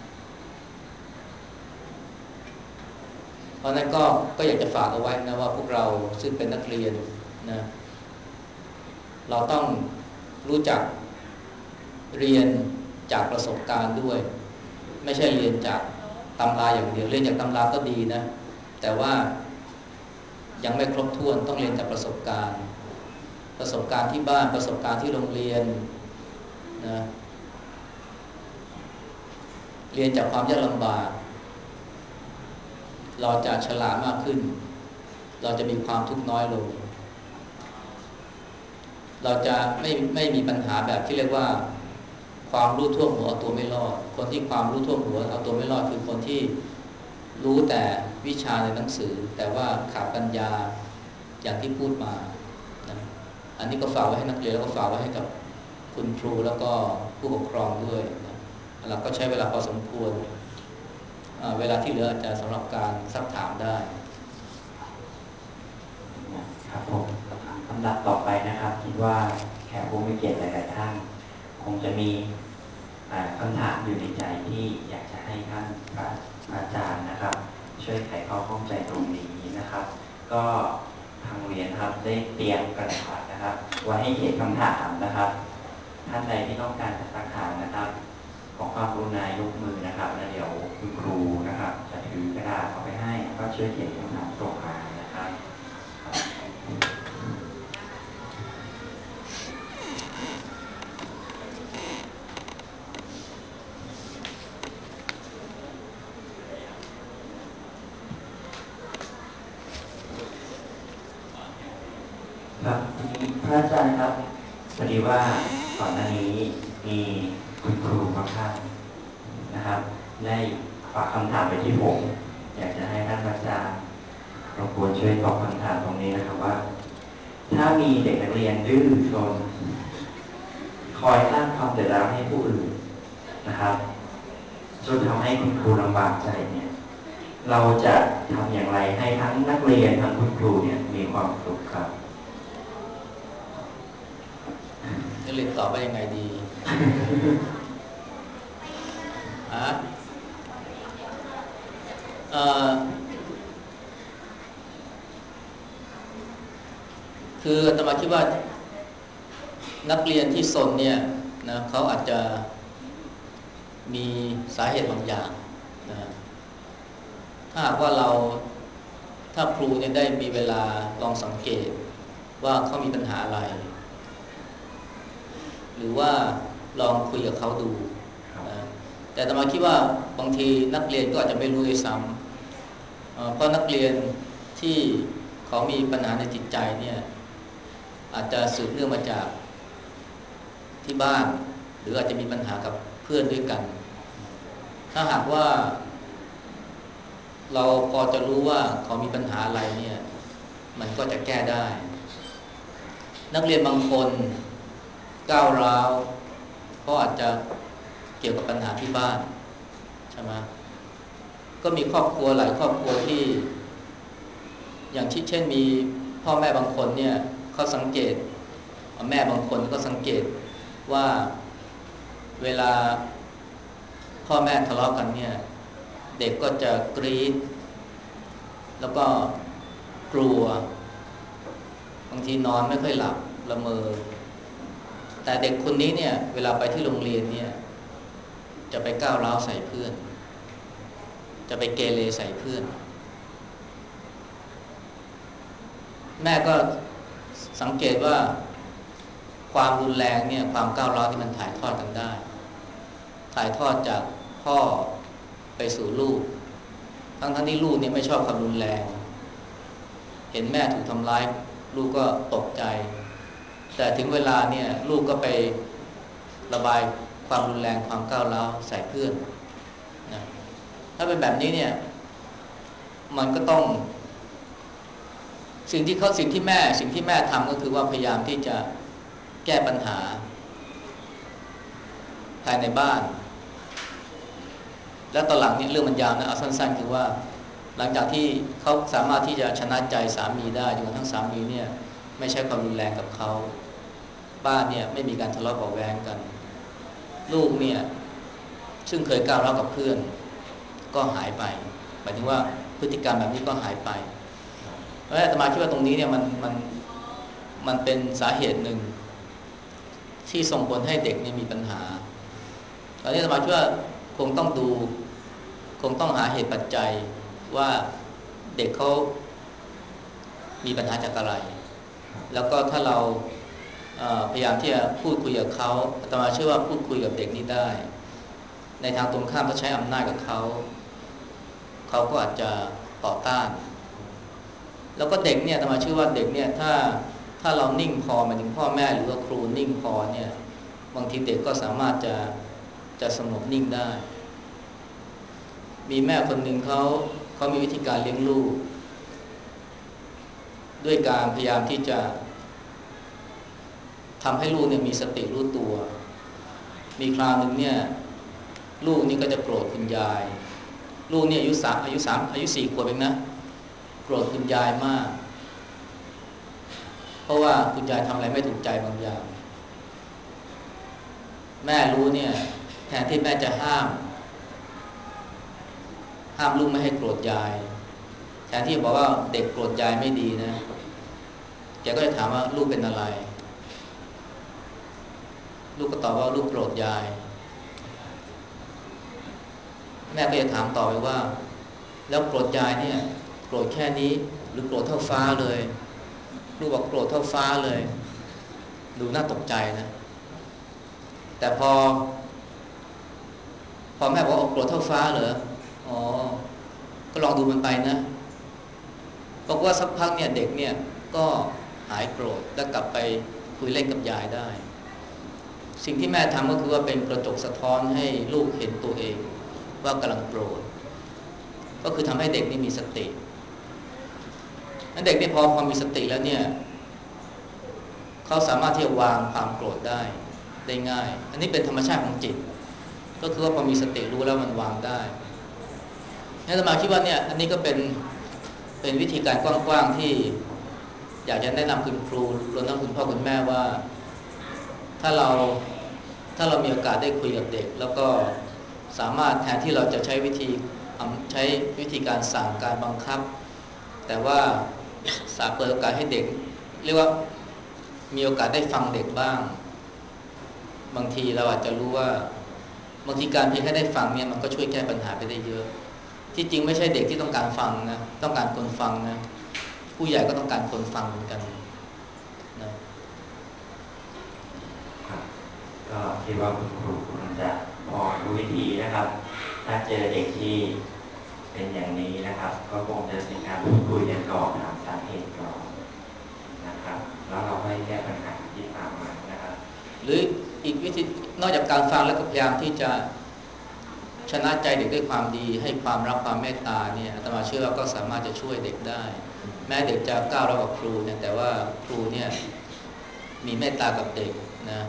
เพราะนั้นก็ก็อยากจะฝากเอาไว้นะว่าพวกเราซึ่งเป็นนักเรียนนะเราต้องรู้จักเรียนจากประสบการณ์ด้วยไม่ใช่เรียนจากตำราอย่างเดียวเรียนจากตำราก็ดีนะแต่ว่ายังไม่ครบถ้วนต้องเรียนจากประสบการณ์ประสบการณ์ที่บ้านประสบการณ์ที่โรงเรียนนะเรียนจากความยากลำบากเราจะฉลาดมากขึ้นเราจะมีความทุกข์น้อยลงเราจะไม่ไม่มีปัญหาแบบที่เรียกว่าความรู้ท่วมหัวเอาตัวไม่รอดคนที่ความรู้ท่วมหัวเอาตัวไม่รอดคือคนที่รู้แต่วิชาในหนังสือแต่ว่าขาดปัญญาอย่างที่พูดมานะอันนี้ก็ฝากไว้ให้นักเรียนแล้วก็ฝากไว้ให้กับคุณครูแล้วก็ผู้ปกครองด้วยนะเราก็ใช้เวลาพอสมควรเวลาที่เหลืออาจจะสำหรับการซักถามได้ครับผมลำดับต่อไปนะครับคิดว่าแขกผู้มีเกียรติหลายๆท่านคงจะมีคำถามอยู่ในใจที่อยากจะให้ท่านอาจารย์นะครับช่วยไขข้อข้องใจตรงนี้นะครับก็ทางเรียนครับได้เตรียมกระดาษนะครับไว้ให้เขียนคำถามนะครับท่านใดที่ต้องการจะซักถามนะครับขอความกรุณายกมือนะครับแล้วเดี๋ยวคุณครูนะครับจะถือกระดาษเอาไปให้ก็ช่วยเขียนคำถามส่งมานะครับระอาจารย์ครับพอดีว่าก่อนหน้านี้มีคุณครูบางท่านนะครับได้ฝากคำถามไปที่ผมอยากจะให้ท่านอาจารย์รบกวนช่วยตอบคำถามตรงนี้นะครับว่าถ้ามีเด็กนักเรียนดื้อซนคอยสร้างความเดือดร้อนให้ผู้อื่นนะครับจนทำให้คุณครูลำบากใจเนี่ยเราจะทำอย่างไรให้ทั้งนักเรียนทั้งคุณครูเนี่ยมีความสุขครับจะเรียนตอบว่ายังไงดีอะเอ่อคืออาตมาคิดว่านักเรียนที่ซนเนี่ยนะเขาอาจจะมีสาเหตุบางอย่างนะถ้าหากว่าเราถ้าครูเนี่ยได้มีเวลาลองสังเกตว่าเขามีปัญหาอะไรหรือว่าลองคุยกับเขาดูนะแต่อาตมาคิดว่าบางทีนักเรียนก็อาจจะไม่รู้ด้วยซ้ำเพราะนักเรียนที่เขามีปัญหาในจิตใจเนี่ยอาจจะสืบเนื่องมาจากที่บ้านหรืออาจจะมีปัญหากับเพื่อนด้วยกันถ้าหากว่าเราพอจะรู้ว่าเขามีปัญหาอะไรเนี่ยมันก็จะแก้ได้นักเรียนบางคนก้าวร้าวเพราะอาจจะเกี่ยวกับปัญหาที่บ้านใช่ไหมก็มีครอบครัวหลายครอบครัวที่อย่างที่เช่นมีพ่อแม่บางคนเนี่ยเขาสังเกตแม่บางคนก็สังเกตว่าเวลาพ่อแม่ทะเลาะกันเนี่ยเด็กก็จะกรี๊ดแล้วก็กลัวบางทีนอนไม่ค่อยหลับละเมอแต่เด็กคนนี้เนี่ยเวลาไปที่โรงเรียนเนี่ยจะไปก้าวร้าวใส่เพื่อนจะไปเกเรใส่เพื่อนแม่ก็สังเกตว่าความรุนแรงเนี่ยความก้าวร้าวที่มันถ่ายทอดกันได้ถ่ายทอดจากพ่อไปสู่ลูกทั้งทั้งที่ลูกเนี่ยไม่ชอบความรุนแรงเห็นแม่ถูกทำร้ายลูกก็ตกใจแต่ถึงเวลาเนี่ยลูกก็ไประบายความรุนแรงความก้าวร้าวใส่เพื่อนนะถ้าเป็นแบบนี้เนี่ยมันก็ต้องสิ่งที่เขาสิ่งที่แม่สิ่งที่แม่ทำก็คือว่าพยายามที่จะแก้ปัญหาภายในบ้านแล้วตอนหลังเนี่ยเรื่องมันยาวนะเอาสั้นๆคือว่าหลังจากที่เขาสามารถที่จะชนะใจสามีได้จนกระทั่งสามีเนี่ยไม่ใช้ความรุนแรงกับเขาบ้านเนี่ยไม่มีการทะเลาะเบาะแว้งกันลูกเนี่ยซึ่งเคยก้าวร้าวกับเพื่อนก็หายไปหมายถึงว่าพฤติกรรมแบบนี้ก็หายไปเพราะฉะนั้นอาตมาคิดว่าตรงนี้เนี่ยมันมันมันเป็นสาเหตุหนึ่งที่ส่งผลให้เด็กเนี่ยมีปัญหาตอนนี้อาตมาคิดว่าคงต้องดูคงต้องหาเหตุปัจจัยว่าเด็กเขามีปัญหาจากอะไรแล้วก็ถ้าเราพยายามที่จะพูดคุยกับเขาอาตมาเชื่อว่าพูดคุยกับเด็กนี้ได้ในทางตรงข้ามถ้าใช้อำนาจกับเขาเขาก็อาจจะต่อต้านแล้วก็เด็กเนี่ยอาตมาเชื่อว่าเด็กเนี่ยถ้าถ้าเรานิ่งพอหมายถึงพ่อแม่หรือว่าครูนิ่งพอเนี่ยบางทีเด็กก็สามารถจะจะสงบนิ่งได้มีแม่คนหนึ่งเขาเขามีวิธีการเลี้ยงลูกด้วยการพยายามที่จะทำให้ลูกเนี่ยมีสติรู้ตัวมีคราวหนึ่งเนี่ยลูกนี่ก็จะโกรธคุณยายลูกเนี่ยอายุสามอายุสามอายุสี่ขวบเองนะโกรธคุณยายมากเพราะว่าคุณยายทำอะไรไม่ถูกใจบางอย่างแม่รู้เนี่ยแทนที่แม่จะห้ามห้ามลูกไม่ให้โกรธยายแทนที่บอกว่าเด็กโกรธยายไม่ดีนะแกก็จะถามว่าลูกเป็นอะไรลูกก็ตอบว่าลูกโกรธยายแม่ก็จะถามต่อไปว่าแล้วโกรธยายเนี่ยโกรธแค่นี้หรือโกรธเท่าฟ้าเลยลูกบอกโกรธเท่าฟ้าเลยดูน่าตกใจนะแต่พอพอแม่บอกโกรธเท่าฟ้าเหรออ๋อก็ลองดูมันไปนะบอกว่าสักพักเนี่ยเด็กเนี่ยก็หายโกรธแล้วกลับไปคุยเล่นกับยายได้สิ่งที่แม่ทำก็คือว่าเป็นกระจกสะท้อนให้ลูกเห็นตัวเองว่ากำลังโกรธก็คือทำให้เด็กนี่มีสติเด็กนี่พอพอมีสติแล้วเนี่ยเขาสามารถที่จะวางความโกรธได้ได้ง่ายอันนี้เป็นธรรมชาติของจิตก็คือว่าพอมีสติรู้แล้วมันวางได้นี่อาตมาคิดว่าเนี่ยอันนี้ก็เป็นเป็นวิธีการกว้างๆที่อยากจะแนะนำคุณครูรวมทั้งคุณพ่อคุณแม่ว่าถ้าเราถ้าเรามีโอกาสได้คุยกับเด็กแล้วก็สามารถแทนที่เราจะใช้วิธีใช้วิธีการสั่งการบังคับแต่ว่าสาเปิดโอกาสให้เด็กเรียกว่ามีโอกาสได้ฟังเด็กบ้างบางทีเราอาจจะรู้ว่าบางทีการเพียงแค่ได้ฟังเนี่ยมันก็ช่วยแก้ปัญหาไปได้เยอะที่จริงไม่ใช่เด็กที่ต้องการฟังนะต้องการคนฟังนะผู้ใหญ่ก็ต้องการคนฟังเหมือนกันนะก็คิดว่าคุณครูคงจะพอรู้วิธีนะครับถ้าเจอเด็กที่เป็นอย่างนี้นะครับก็คงจะเป็นการพูดคุยกันก่อนถามสาเหตุก่อนนะครับแล้วเราให้แก้ปัญหาที่ตามมานะครับหรืออีกวิธีนอกจากการฟังแล้วก็พยายามที่จะชนะใจเด็กด้วยความดีให้ความรักความเมตตาเนี่ยอาตมาเชื่อว่าก็สามารถจะช่วยเด็กได้แม้เด็กจะก้าวร้าวกับครูเนี่ยแต่ว่าครูเนี่ยมีเมตตากับเด็กนะ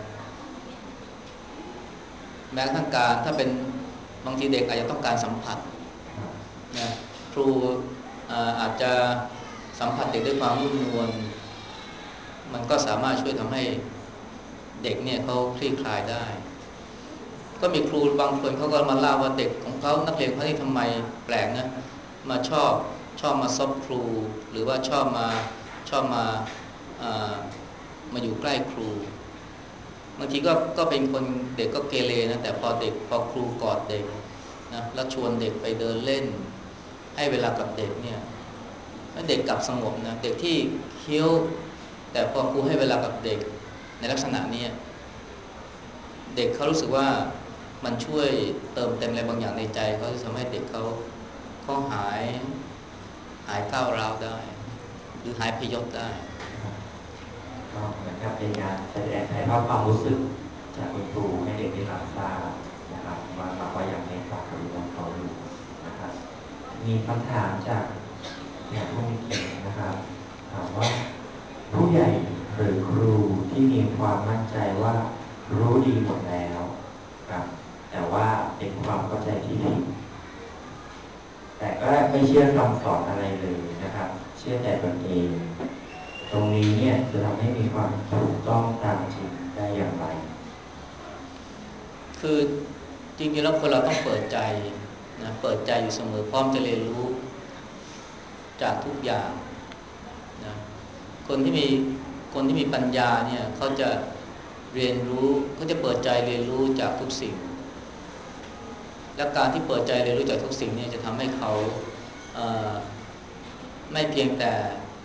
แม้กระทั่งการถ้าเป็นบางทีเด็กอาจจะต้องการสัมผัสนะครูอาจจะสัมผัสเด็กด้วยความนุ่มนวลมันก็สามารถช่วยทำให้เด็กเนี่ยเขาคลี่คลายได้ก็มีครูบางคนเขาก็มาเล่าว่าเด็กของเขานักเรียนเขาที่ทำไมแปลกนะมาชอบชอบมาซบครูหรือว่าชอบมาชอบมามาอยู่ใกล้ครูบางทีก็ก็เป็นคนเด็กก็เกเรนะแต่พอเด็กพอครูกอดเด็กนะแล้วชวนเด็กไปเดินเล่นให้เวลากับเด็กเนี่ยแล้วเด็กกลับสงบนะเด็กที่เคี้ยวแต่พอครูให้เวลากับเด็กในลักษณะนี้เด็กเขารู้สึกว่ามันช่วยเติมเต็มอะไรบางอย่างในใจเขาจะทำให้เด็กเขาเขาหายหายก้าวร้าวได้หรือหายพยศได้ก็เหมือนกับเป็นการแสดงถ่ายทอดความรู้สึกจากคุณครูให้เด็กได้รับทราบนะครับว่าเราก็ยังไม่ฝากหรือว่าเขาอยู่นะครับมีคำถามจากแขกผู้มีเกียรตินะครับถามว่าผู้ใหญ่หรือครูที่มีความมั่นใจว่ารู้ดีหมดแล้วครับแต่ว่าเป็นความเข้าใจที่ผิดแต่ก็ไม่เชื่อคำสอนอะไรเลยนะครับเชื่อแต่ตนเองตรงนี้เนี่ยจะทำให้มีความถูกต้องตามจริงได้อย่างไรคือจริงๆแล้วคนเราต้องเปิดใจนะเปิดใจอยู่เสมอพร้อมจะเรียนรู้จากทุกอย่างนะคนที่มีคนที่มีปัญญาเนี่ยเขาจะเรียนรู้เขาจะเปิดใจเรียนรู้จากทุกสิ่งและการที่เปิดใจเรียนรู้จากทุกสิ่งเนี่ยจะทำให้เขาเอ่อไม่เพียงแต่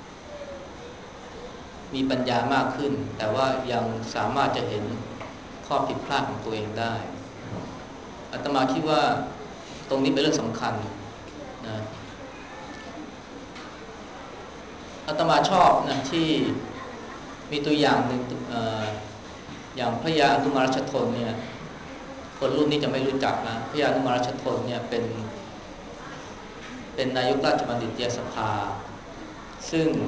มีปัญญามากขึ้นแต่ว่ายังสามารถจะเห็นข้อผิดพลาดของตัวเองได้อาตมาคิดว่าตรงนี้เป็นเรื่องสำคัญนะอาตมาชอบนะที่มีตัวอย่างหนึ่ง เอ่อ อย่างพระยาอนุมารัชทนเนี่ยคนรุ่นนี้จะไม่รู้จักนะพระยาอนุมารัชทนเนี่ยเป็นเป็นนายกราชบัณฑิตยสภาซึ่ง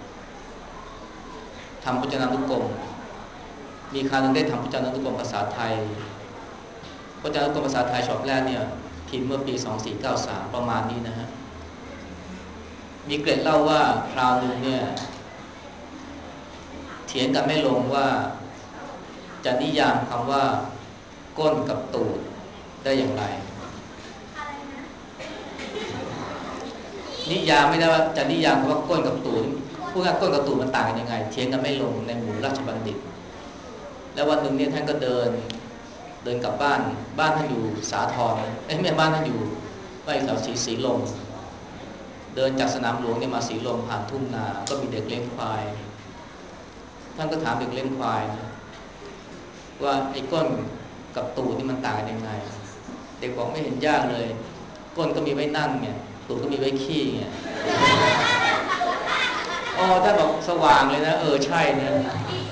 ทำพจนานุกรมมีครั้งนึงได้ทำพจนานุกรมภาษาไทยพจนานุกรมภาษาไทยฉบับแรกเนี่ยพิมพ์เมื่อปีสองพันสี่ร้อยเก้าสิบสามประมาณนี้นะฮะมีเกร็ดเล่าว่าคราวนึงเนี่ยเถียงกันไม่ลงว่าจะนิยามคำว่าก้นกับตูดได้อย่างไรนิยามไม่ได้ว่าจะนิยามคำว่าก้นกับตูดพูดง่ายก้นกับตูดมันต่างกันยังไงเถียงกันไม่ลงในหมู่ราชบัณฑิตแล้ววันหนึ่งเนี่ยท่านก็เดินเดินกลับบ้านบ้านท่านอยู่สาทรเอ้ยไม่บ้านท่านอยู่บ้านแถวศรีศรีลมเดินจากสนามหลวงเนี่ยมาศรีลมผ่านทุ่งนาก็มีเด็กเลี้ยงควายท่านก็ถามเด็กเลี้ยงควายนะว่าไอ้ก้นกับตูดนี่มันต่างกันยังไงเด็กบอกไม่เห็นยากเลยก้นก็มีไว้นั่งเนี่ยตูดก็มีไว้ขี้เนี่ยอ๋อท่านบอกสว่างเลยนะเออใช่นะ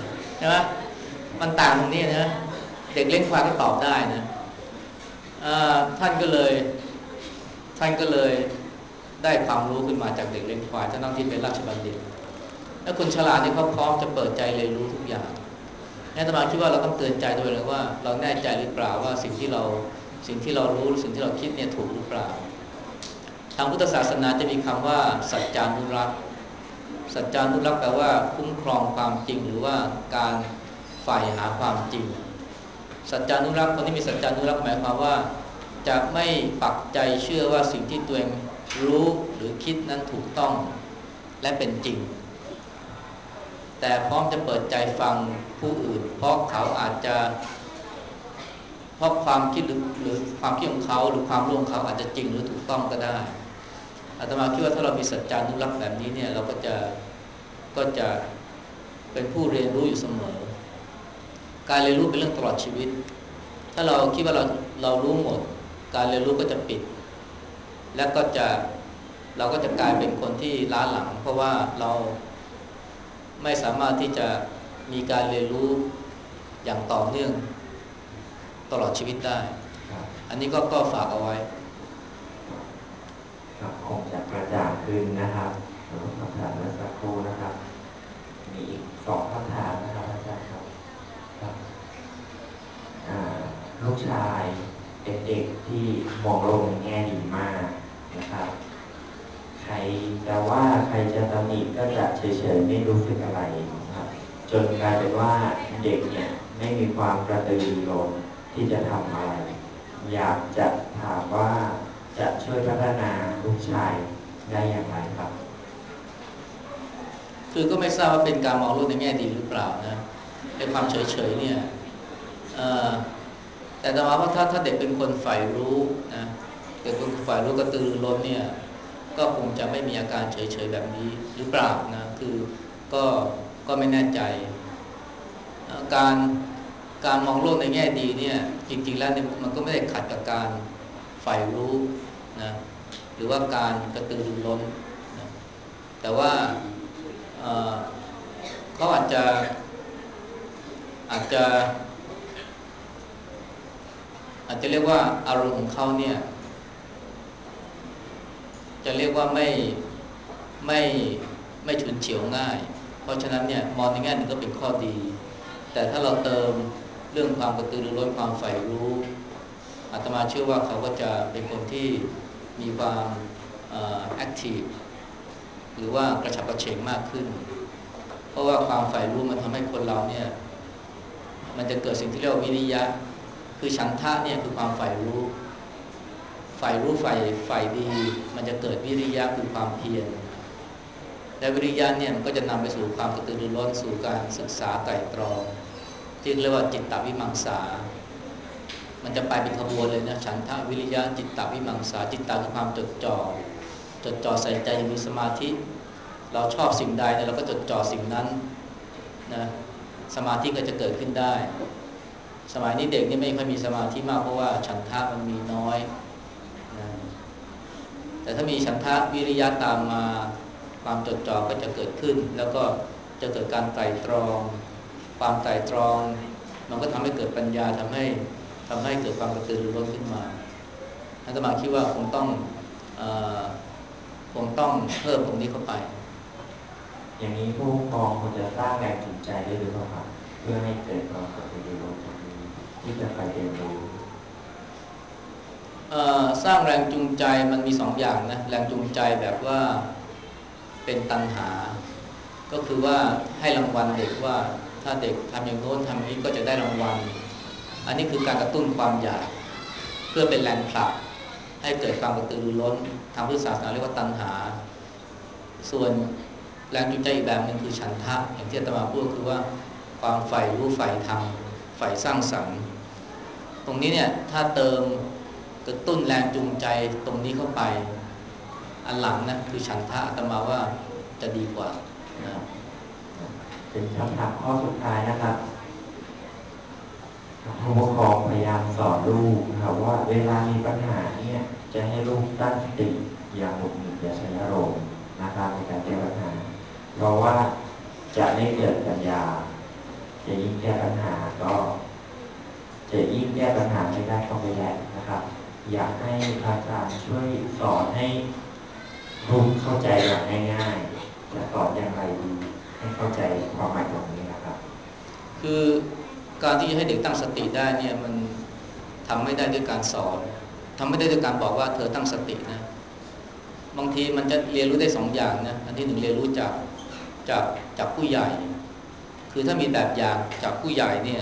ช่ไหมมันต่างตรงนี้นะเด็กเลี้ยงควายก็ตอบได้นะท่านก็เลยท่านก็เลยได้ความรู้ขึ้นมาจากเด็กเลี้ยงควายทั้งที่เป็นราชบัณฑิตแล้วคนฉลาดนี่เขาพร้อมจะเปิดใจเรียนรู้ทุกอย่างนี่อาตมาคิดว่าเราต้องเตือนใจตัวเองว่าเราแน่ใจหรือเปล่าว่าสิ่งที่เราสิ่งที่เรารู้สิ่งที่เราคิดเนี่ยถูกหรือเปล่าทางพุทธศาสนาจะมีคำว่าสัจจานุรักษ์สัจจานุรักษ์แปลว่าคุ้มครองความจริงหรือว่าการใฝ่หาความจริงสัจจานุรักษ์คนที่มีสัจจานุรักษ์หมายความว่าจะไม่ปักใจเชื่อว่าสิ่งที่ตัวเองรู้หรือคิดนั้นถูกต้องและเป็นจริงแต่พร้อมจะเปิดใจฟังผู้อื่นเพราะเขาอาจจะเพราะความคิดหรือหรือความคิดของเขาหรือความรู้ของเขาอาจจะจริงหรือถูกต้องก็ได้อาตมาคิดว่าถ้าเรามีสัจจานุรักษ์แบบนี้เนี่ยเราก็จะก็จะเป็นผู้เรียนรู้อยู่เสมอการเรียนรู้เป็นเรื่องตลอดชีวิตถ้าเราคิดว่าเราเรารู้หมดการเรียนรู้ก็จะปิดและก็จะเราก็จะกลายเป็นคนที่ล้าหลังเพราะว่าเราไม่สามารถที่จะมีการเรียนรู้อย่างต่อเนื่องตลอดชีวิตได้อันนี้ก็ก็ฝากเอาไว้คงจะกระจ่างขึ้นนะครับสำหรับคำถามเมื่อสักครู่นะครับมีอีกสองคำถามนะครับอาจารย์ครับลูกชายเป็นเด็กที่มองโลกในแง่ดีมากนะครับใครจะว่าใครจะตำหนิก็จะเฉยๆไม่รู้สึกอะไรครับจนกลายเป็นว่าเด็กเนี่ยไม่มีความกระตือรือร้นที่จะทำอะไรอยากจะถามว่าจะช่วยพัฒนาลูกชายได้อย่างไรครับคือก็ไม่ทราบว่าเป็นการมองโลกในแง่ดีหรือเปล่านะไอ้ความเฉยๆเนี่ยแต่แต่ว่าถ้าถ้าเด็กเป็นคนใฝ่รู้นะเด็กเป็นคนใฝ่รู้กระตือรือร้นเนี่ยก็คงจะไม่มีอาการเฉยๆแบบนี้หรือเปล่านะคือก็ก็ไม่แน่ใจการการมองโลกในแง่ดีเนี่ยจริงๆแล้วเนี่ยมันก็ไม่ได้ขัดกับการใฝ่รู้นะหรือว่าการกระตือรือร้นนะแต่ว่าเอ่อเขาอาจจะอาจจะอาจจะเรียกว่าอารมณ์ของเขาเนี่ยจะเรียกว่าไม่ไม่ไม่ฉุนเฉียวง่ายเพราะฉะนั้นเนี่ยมองในแง่หนึ่งก็เป็นข้อดีแต่ถ้าเราเติมเรื่องความกระตือรือร้นความใฝ่รู้อาตมาเชื่อว่าเขาก็จะเป็นคนที่มีความแอคทีฟหรือว่ากระฉับกระเฉงมากขึ้นเพราะว่าความใฝ่รู้มันทำให้คนเราเนี่ยมันจะเกิดสิ่งที่เรียกว่าวิริยะคือฉันทะเนี่ยคือความใฝ่รู้ใฝ่รู้ใฝ่ใฝ่ดีมันจะเกิดวิริยะคือความเพียรและวิริยะเนี่ยมันก็จะนำไปสู่ความกระตือรือร้นสู่การศึกษาไตร่ตรองที่เรียกว่าจิตตวิมังสามันจะไปเป็นขบวนเลยนะฉันทะวิริยะจิตตวิมังสาจิตตคือความจดจ่อจดจ่อใส่ใจมีสมาธิเราชอบสิ่งใดเนี่ยเราก็จดจ่อสิ่งนั้นนะสมาธิก็จะเกิดขึ้นได้สมัยนี้เด็กนี่ไม่ค่อยมีสมาธิมากเพราะว่าฉันทะมันมีน้อยนะแต่ถ้ามีฉันทะวิริยะตามมาความจดจ่อก็จะเกิดขึ้นแล้วก็จะเกิดการไตร่ตรองความไตร่ตรองมันก็ทำให้เกิดปัญญาทำให้ทำให้เกิดความกระตือรือร้นขึ้นมาอาตมาคิดว่าคงต้องเอ่อคงต้องเพิ่มตรงนี้เข้าไปอย่างนี้ผู้ปกครองควรจะสร้างแรงจูงใจได้หรือเปล่าครับเพื่อให้เกิดความกระตือรือร้นตรงนี้ที่จะไปเรียนรู้สร้างแรงจูงใจมันมีสองอย่างนะแรงจูงใจแบบว่าเป็นตัณหาก็คือว่าให้รางวัลเด็กว่าถ้าเด็กทำอย่างโน้นทำอย่างนี้ก็จะได้รางวัลอันนี้คือการกระตุ้นความอยากเพื่อเป็นแรงผลักให้เกิดความกระตือรือร้นทางพุทธศาสนาเรียกว่าตัณหาส่วนแรงจูงใจอีกแบบหนึ่งคือฉันทะอย่างที่อาตมาพูดคือว่าความใฝ่รู้ใฝ่ธรรมใฝ่สร้างสรรค์ตรงนี้เนี่ยถ้าเติมกระตุ้นแรงจูงใจตรงนี้เข้าไปอันหลังนะคือฉันทะอาตมาว่าจะดีกว่านะเป็นคำถามข้อสุดท้ายนะครับผู้ปกครองพยายามสอนลูกนะครับว่าเวลามีปัญหาเนี่ยจะให้ลูกตั้งสติอย่าหงุดหงิดอย่าใช้อารมณ์นะครับในการแก้ปัญหาเพราะว่าจะได้เกิดปัญญาจะยิ่งแก้ปัญหาก็จะยิ่งแก้ปัญหาไม่ได้ก็ไม่ได้นะครับอยากให้พระอาจารย์ช่วยสอนให้ลูกเข้าใจอย่างง่ายๆจะสอนอย่างไรดีให้เข้าใจความหมายตรงนี้นะครับคือการที่จะให้เด็กตั้งสติได้เนี่ยมันทำไม่ได้ด้วยการสอนทำไม่ได้ด้วยการบอกว่าเธอตั้งสตินะบางทีมันจะเรียนรู้ได้สองอย่างนะอันที่หนึ่งเรียนรู้จากจากจากผู้ใหญ่คือถ้ามีแบบอย่างจากผู้ใหญ่เนี่ย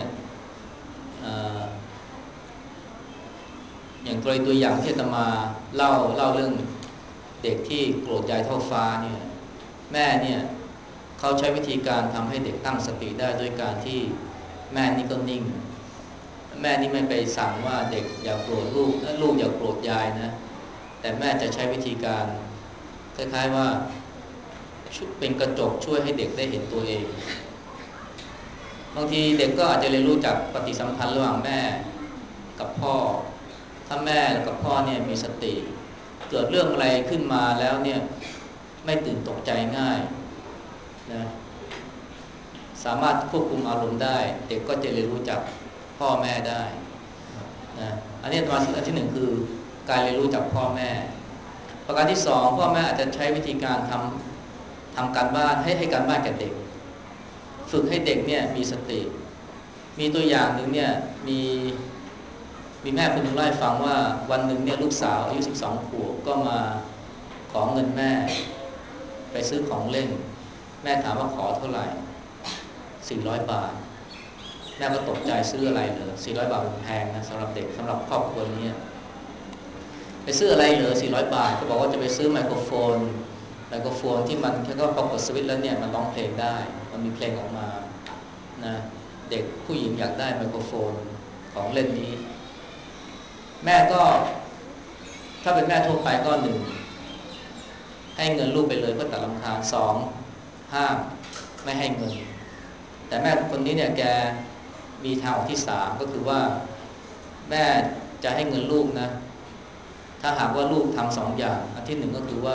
อย่างกรณีตัวอย่างที่อาตมาเล่าเล่าเรื่องเด็กที่โกรธยายเท่าฟ้าเนี่ยแม่เนี่ยเขาใช้วิธีการทำให้เด็กตั้งสติได้ด้วยการที่แม่นี่ก็นิ่งแม่นี่ไม่ไปสั่งว่าเด็กอย่าโกรธลูกลูกอย่าโกรธยายนะแต่แม่จะใช้วิธีการคล้ายๆว่าเป็นกระจกช่วยให้เด็กได้เห็นตัวเองบางทีเด็กก็อาจจะเรียนรู้จากปฏิสัมพันธ์ระหว่างแม่กับพ่อถ้าแม่กับพ่อเนี่ยมีสติเกิดเรื่องอะไรขึ้นมาแล้วเนี่ยไม่ตื่นตกใจง่ายนะสามารถควบคุมอารมณ์ได้เด็กก็จะเรียนรู้จากพ่อแม่ได้นะอันนี้ตัวอันที่หนึ่งคือการเรียนรู้จากพ่อแม่ประการที่สองพ่อแม่อาจจะใช้วิธีการทำทำการบ้านให้ให้การบ้านแก่เด็กฝึกให้เด็กเนี่ยมีสติมีตัวอย่างหนึ่งเนี่ยมีมีแม่คนหนึ่งเล่าให้ฟังว่าวันหนึ่งเนี่ยลูกสาวอายุสิบสองขวบก็มาขอเงินแม่ไปซื้อของเล่นแม่ถามว่าขอเท่าไหร่สี่ร้อยบาทแม่ก็ตกใจซื้ออะไรเหรอสี่ร้อยบาทมันแพงนะสำหรับเด็กสำหรับครอบครัวนี้ไปซื้ออะไรเหรอสี่ร้อยบาทก็บอกว่าจะไปซื้อไมโครโฟนไมโครโฟนที่มันแค่ก็พอกดสวิตช์แล้วเนี่ยมันร้องเพลงได้มันมีเพลงออกมานะเด็กผู้หญิงอยากได้ไมโครโฟนของเล่นนี้แม่ก็ถ้าเป็นแม่ทั่วไปก็หนึ่งให้เงินลูกไปเลยเพื่อตัดรำคาญสองห้ามไม่ให้เงินแต่แม่คนนี้เนี่ยแกมีทางออกที่สามก็คือว่าแม่จะให้เงินลูกนะถ้าหากว่าลูกทำสองอย่างอันที่หนึ่งก็คือว่า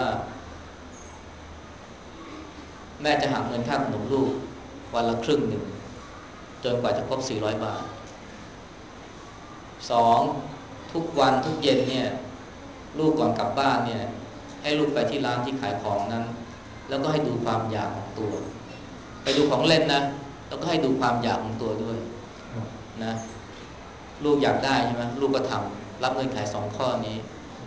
แม่จะหักเงินค่าขนมลูกวันละครึ่งหนึ่งจนกว่าจะครบสี่ร้อยบาทสองทุกวันทุกเย็นเนี่ยลูกก่อนกลับบ้านเนี่ยให้ลูกไปที่ร้านที่ขายของนั้นแล้วก็ให้ดูความอยากของตัวไปดูของเล่นนะแล้วก็ให้ดูความอยากของตัวด้วยนะลูกอยากได้ใช่ไหมลูกก็ทำรับเงื่อนไขสองข้อนี้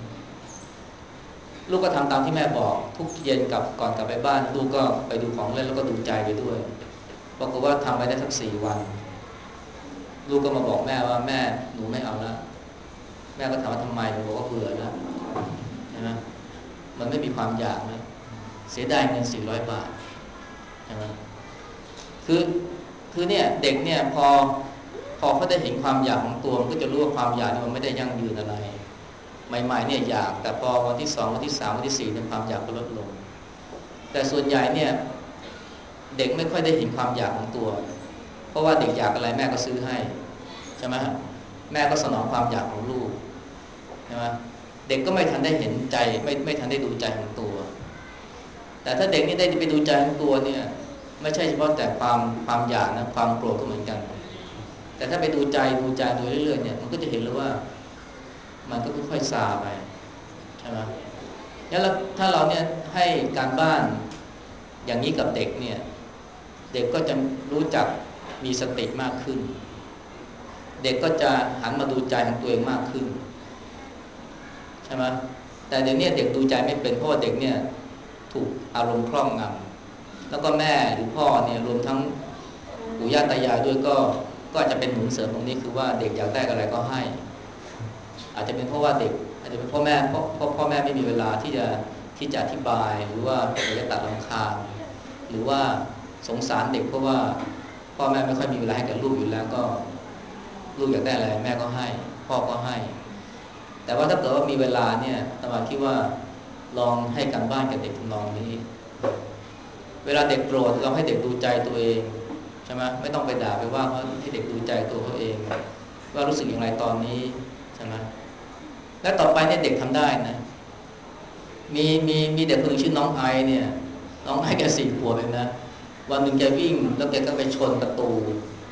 ลูกก็ทำตามที่แม่บอกทุกเย็นกับก่อนกลับไปบ้านลูกก็ไปดูของเล่นแล้วก็ดูใจไปด้วยปรากฏว่าทำไปได้สักสี่วันลูกก็มาบอกแม่ว่าแม่หนูไม่เอาแล้วแม่ก็ถามว่าทำไมหนูบอกว่าเบื่อแล้วใช่ไหมมันไม่มีความอยากนะเสียดายเงินสี่ร้อยบาทใช่ไหมคือคือเนี่ยเด็กเนี่ยพอพอเขาได้เห็นความอยากของตัวมันก็จะรู้ว่าความอยากนี่มันไม่ได้ยั่งยืนอะไรใหม่ๆเนี่ยอยากแต่พอวันที่สองวันที่สามวันที่สี่เนี่ยความอยากก็ลดลงแต่ส่วนใหญ่เนี่ยเด็กไม่ค่อยได้เห็นความอยากของตัวเพราะว่าเด็กอยากอะไรแม่ก็ซื้อให้ใช่ไหมแม่ก็สนองความอยากของลูกใช่ไหมเด็กก็ไม่ทันได้เห็นใจไม่ไม่ทันได้ดูใจของตัวแต่ถ้าเด็กนี่ได้ไปดูใจของตัวเนี่ยไม่ใช่เฉพาะแต่ความความอยากนะความโกรธก็เหมือนกันแต่ถ้าไปดูใจดูใจดูเรื่อยๆเนี่ยมันก็จะเห็นเลยว่ามันก็ค่อยๆซาไปใช่ไหมแล้วถ้าเราเนี่ยให้การบ้านอย่างนี้กับเด็กเนี่ยเด็กก็จะรู้จักมีสติมากขึ้นเด็กก็จะหันมาดูใจของตัวเองมากขึ้นใช่ไหมแต่เดี๋ยวนี้เด็กดูใจไม่เป็นเพราะว่าเด็กเนี่ยถูกอารมณ์ครอบงำแล้วก็แม่หรือพ่อเนี่ยรวมทั้งปู่ย่าตายายด้วยก็ก็อาจจะเป็นหนุนเสริมตรงนี้คือว่าเด็กอยากได้อะไรก็ให้อาจจะเป็นเพราะว่าเด็กอาจจะเป็นพ่อแม่พ่อพ่อพ่อแม่ไม่มีเวลาที่จะที่จะอธิบายหรือว่าจะตัดรำคาญหรือว่าสงสารเด็กเพราะว่าพ่อแม่ไม่ค่อยมีเวลาให้กับลูกอยู่แล้วก็ลูกอยากได้อะไรแม่ก็ให้พ่อก็ให้แต่ว่าถ้าเกิดว่ามีเวลาเนี่ยตมาคิดว่าลองให้การบ้านกับเด็กทำนองนี้เวลาเด็กโกรธลองให้เด็กดูใจตัวเองใช่ไหมไม่ต้องไปด่าไปว่าเขาให้เด็กดูใจตัวเขาเองว่ารู้สึกอย่างไรตอนนี้ใช่ไหมและต่อไปเนี่ยเด็กทำได้นะมีมีมีเด็กคนนึงชื่อน้องไอเนี่ยน้องไอแกสี่ขวบเองนะวันหนึ่งแกวิ่งแล้วแกก็ไปชนประตูป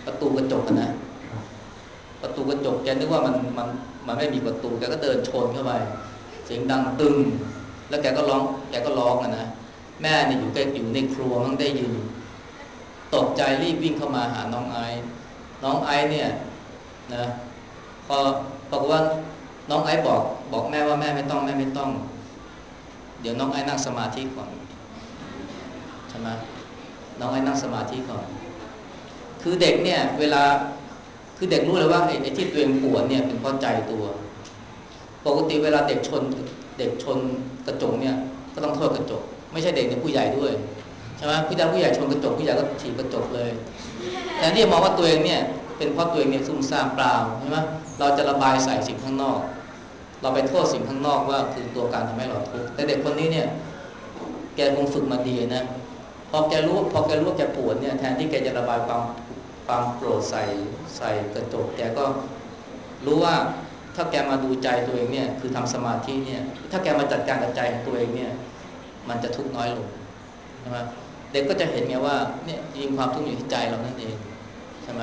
ประตูกระจกนะประตูกระจกแกนึกว่ามันมันมันไม่มีประตูแกก็เดินชนเข้าไปเสียงดังตึงแล้วแกก็ร้องแกก็ร้องอะนะแม่เนี่ยอยู่ใกล้อยู่ในครัวมันได้ยินตกใจรีบวิ่งเข้ามาหาน้องไอซ์น้องไอซ์เนี่ยนะพอบอกว่าน้องไอซ์บอกบอกแม่ว่าแม่ไม่ต้องแม่ไม่ต้องเดี๋ยวน้องไอซ์นั่งสมาธิก่อนใช่ไหมน้องไอ้นั่งสมาธิก่อนคือเด็กเนี่ยเวลาคือเด็กรู้เลยว่าไอ้ไอ้ที่ตัวเองปวดเนี่ยเป็นเพราะใจตัวปกติเวลาเด็กชนเด็กชนกระจกเนี่ยก็ต้องโทษกระจกไม่ใช่เด็กเนี่ยผู้ใหญ่ด้วยใช่ไหมผู้ใหญ่ผู้ใหญ่ชนกระจกผู้ใหญ่ก็ถีบกระจกเลยแต่ที่มองว่าตัวเองเนี่ยเป็นเพราะตัวเองเนี่ยซุ่มซ่ามเปล่าใช่ไหมเราจะระบายใส่สิ่งข้างนอกเราไปโทษสิ่งข้างนอกว่าคือตัวการทำให้เราทุกข์แต่เด็กคนนี้เนี่ยแกคงฝึกมาดีนะพอแกรู้พอแกรู้ว่าแกปวดเนี่ยแทนที่แกจะระบายความความโกรธใส่ใส่กระจกแกก็รู้ว่าถ้าแกมาดูใจตัวเองเนี่ยคือทำสมาธิเนี่ยถ้าแกมาจัดการกับใจของตัวเองเนี่ยมันจะทุกข์น้อยลงใช่ไหมเด็กก็จะเห็นไงว่าเนี่ยจริงความทุกข์อยู่ที่ใจเรานั่นเองใช่ไหม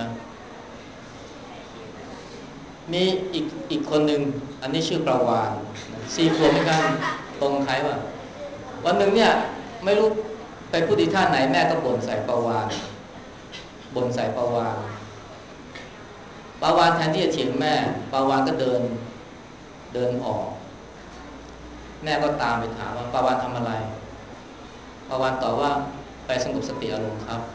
มีอีกอีกคนหนึ่งอันนี้ชื่อประวานสี่ขวบเหมือนกันตรงใครวะวันหนึ่งเนี่ยไม่รู้ไปพูดที่ท่าไหนแม่ก็บ่นใส่ประวานบ่นใส่ประวานประวานแทนที่จะเถียงแม่ประวานก็เดินเดินออกแม่ก็ตามไปถามว่าประวานทำอะไรประวานตอบว่าไปสงบสติอารมณ์ครับ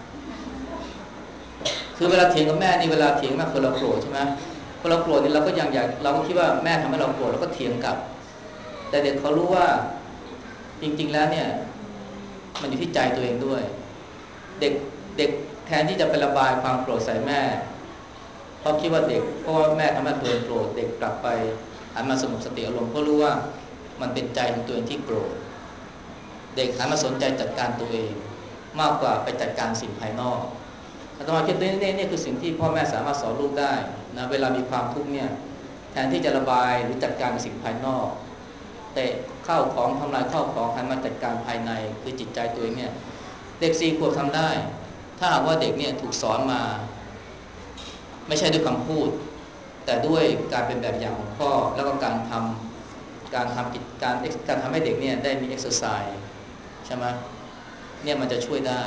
คือเวลาเถียงกับแม่นี่เวลาเถียงแม่คนเราโกรธใช่ไหมคนเราโกรธนี่เราก็ยังอยากเราก็คิดว่าแม่ทำให้เราโกรธเราก็เถียงกลับแต่เด็กเขารู้ว่าจริงๆแล้วเนี่ยมันอยู่ที่ใจตัวเองด้วยเด็กเด็กแทนที่จะไประบายความโกรธใส่แม่เพราะคิดว่าเด็กเพราะว่าแม่ทำให้ตัวเองโกรธเด็กกลับไปหันมาสงบสติอารมณ์เพราะรู้ว่ามันเป็นใจของตัวเองที่โกรธเด็กหันมาสนใจจัดการตัวเองมากกว่าไปจัดการสิ่งภายนอกอาตมาคิดว่านี่นี่คือสิ่งที่พ่อแม่สามารถสอนลูกได้นะเวลามีความทุกข์เนี่ยแทนที่จะระบายหรือจัดการกับสิ่งภายนอกเตะเข้าของทำลายเข้าของหันมาจัดการภายในคือจิตใจตัวเองเนี่ยเด็กสี่ขวบทำได้ถ้าหากว่าเด็กเนี่ยถูกสอนมาไม่ใช่ด้วยคำพูดแต่ด้วยการเป็นแบบอย่างของพ่อแล้วก็การทำการทำกิจการการทำให้เด็กเนี่ยได้มีเอ็กซ์เซอร์ไซส์ใช่ไหมเนี่ยมันจะช่วยได้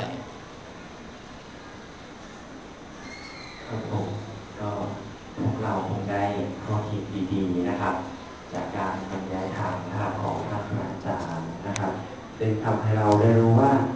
ครับผมก็พวกเราคงได้ข้อคิดดีๆนะครับจากการบรรยายธรรมนะครับของท่านพระอาจารย์นะครับซึ่งทำให้เราได้รู้ว่า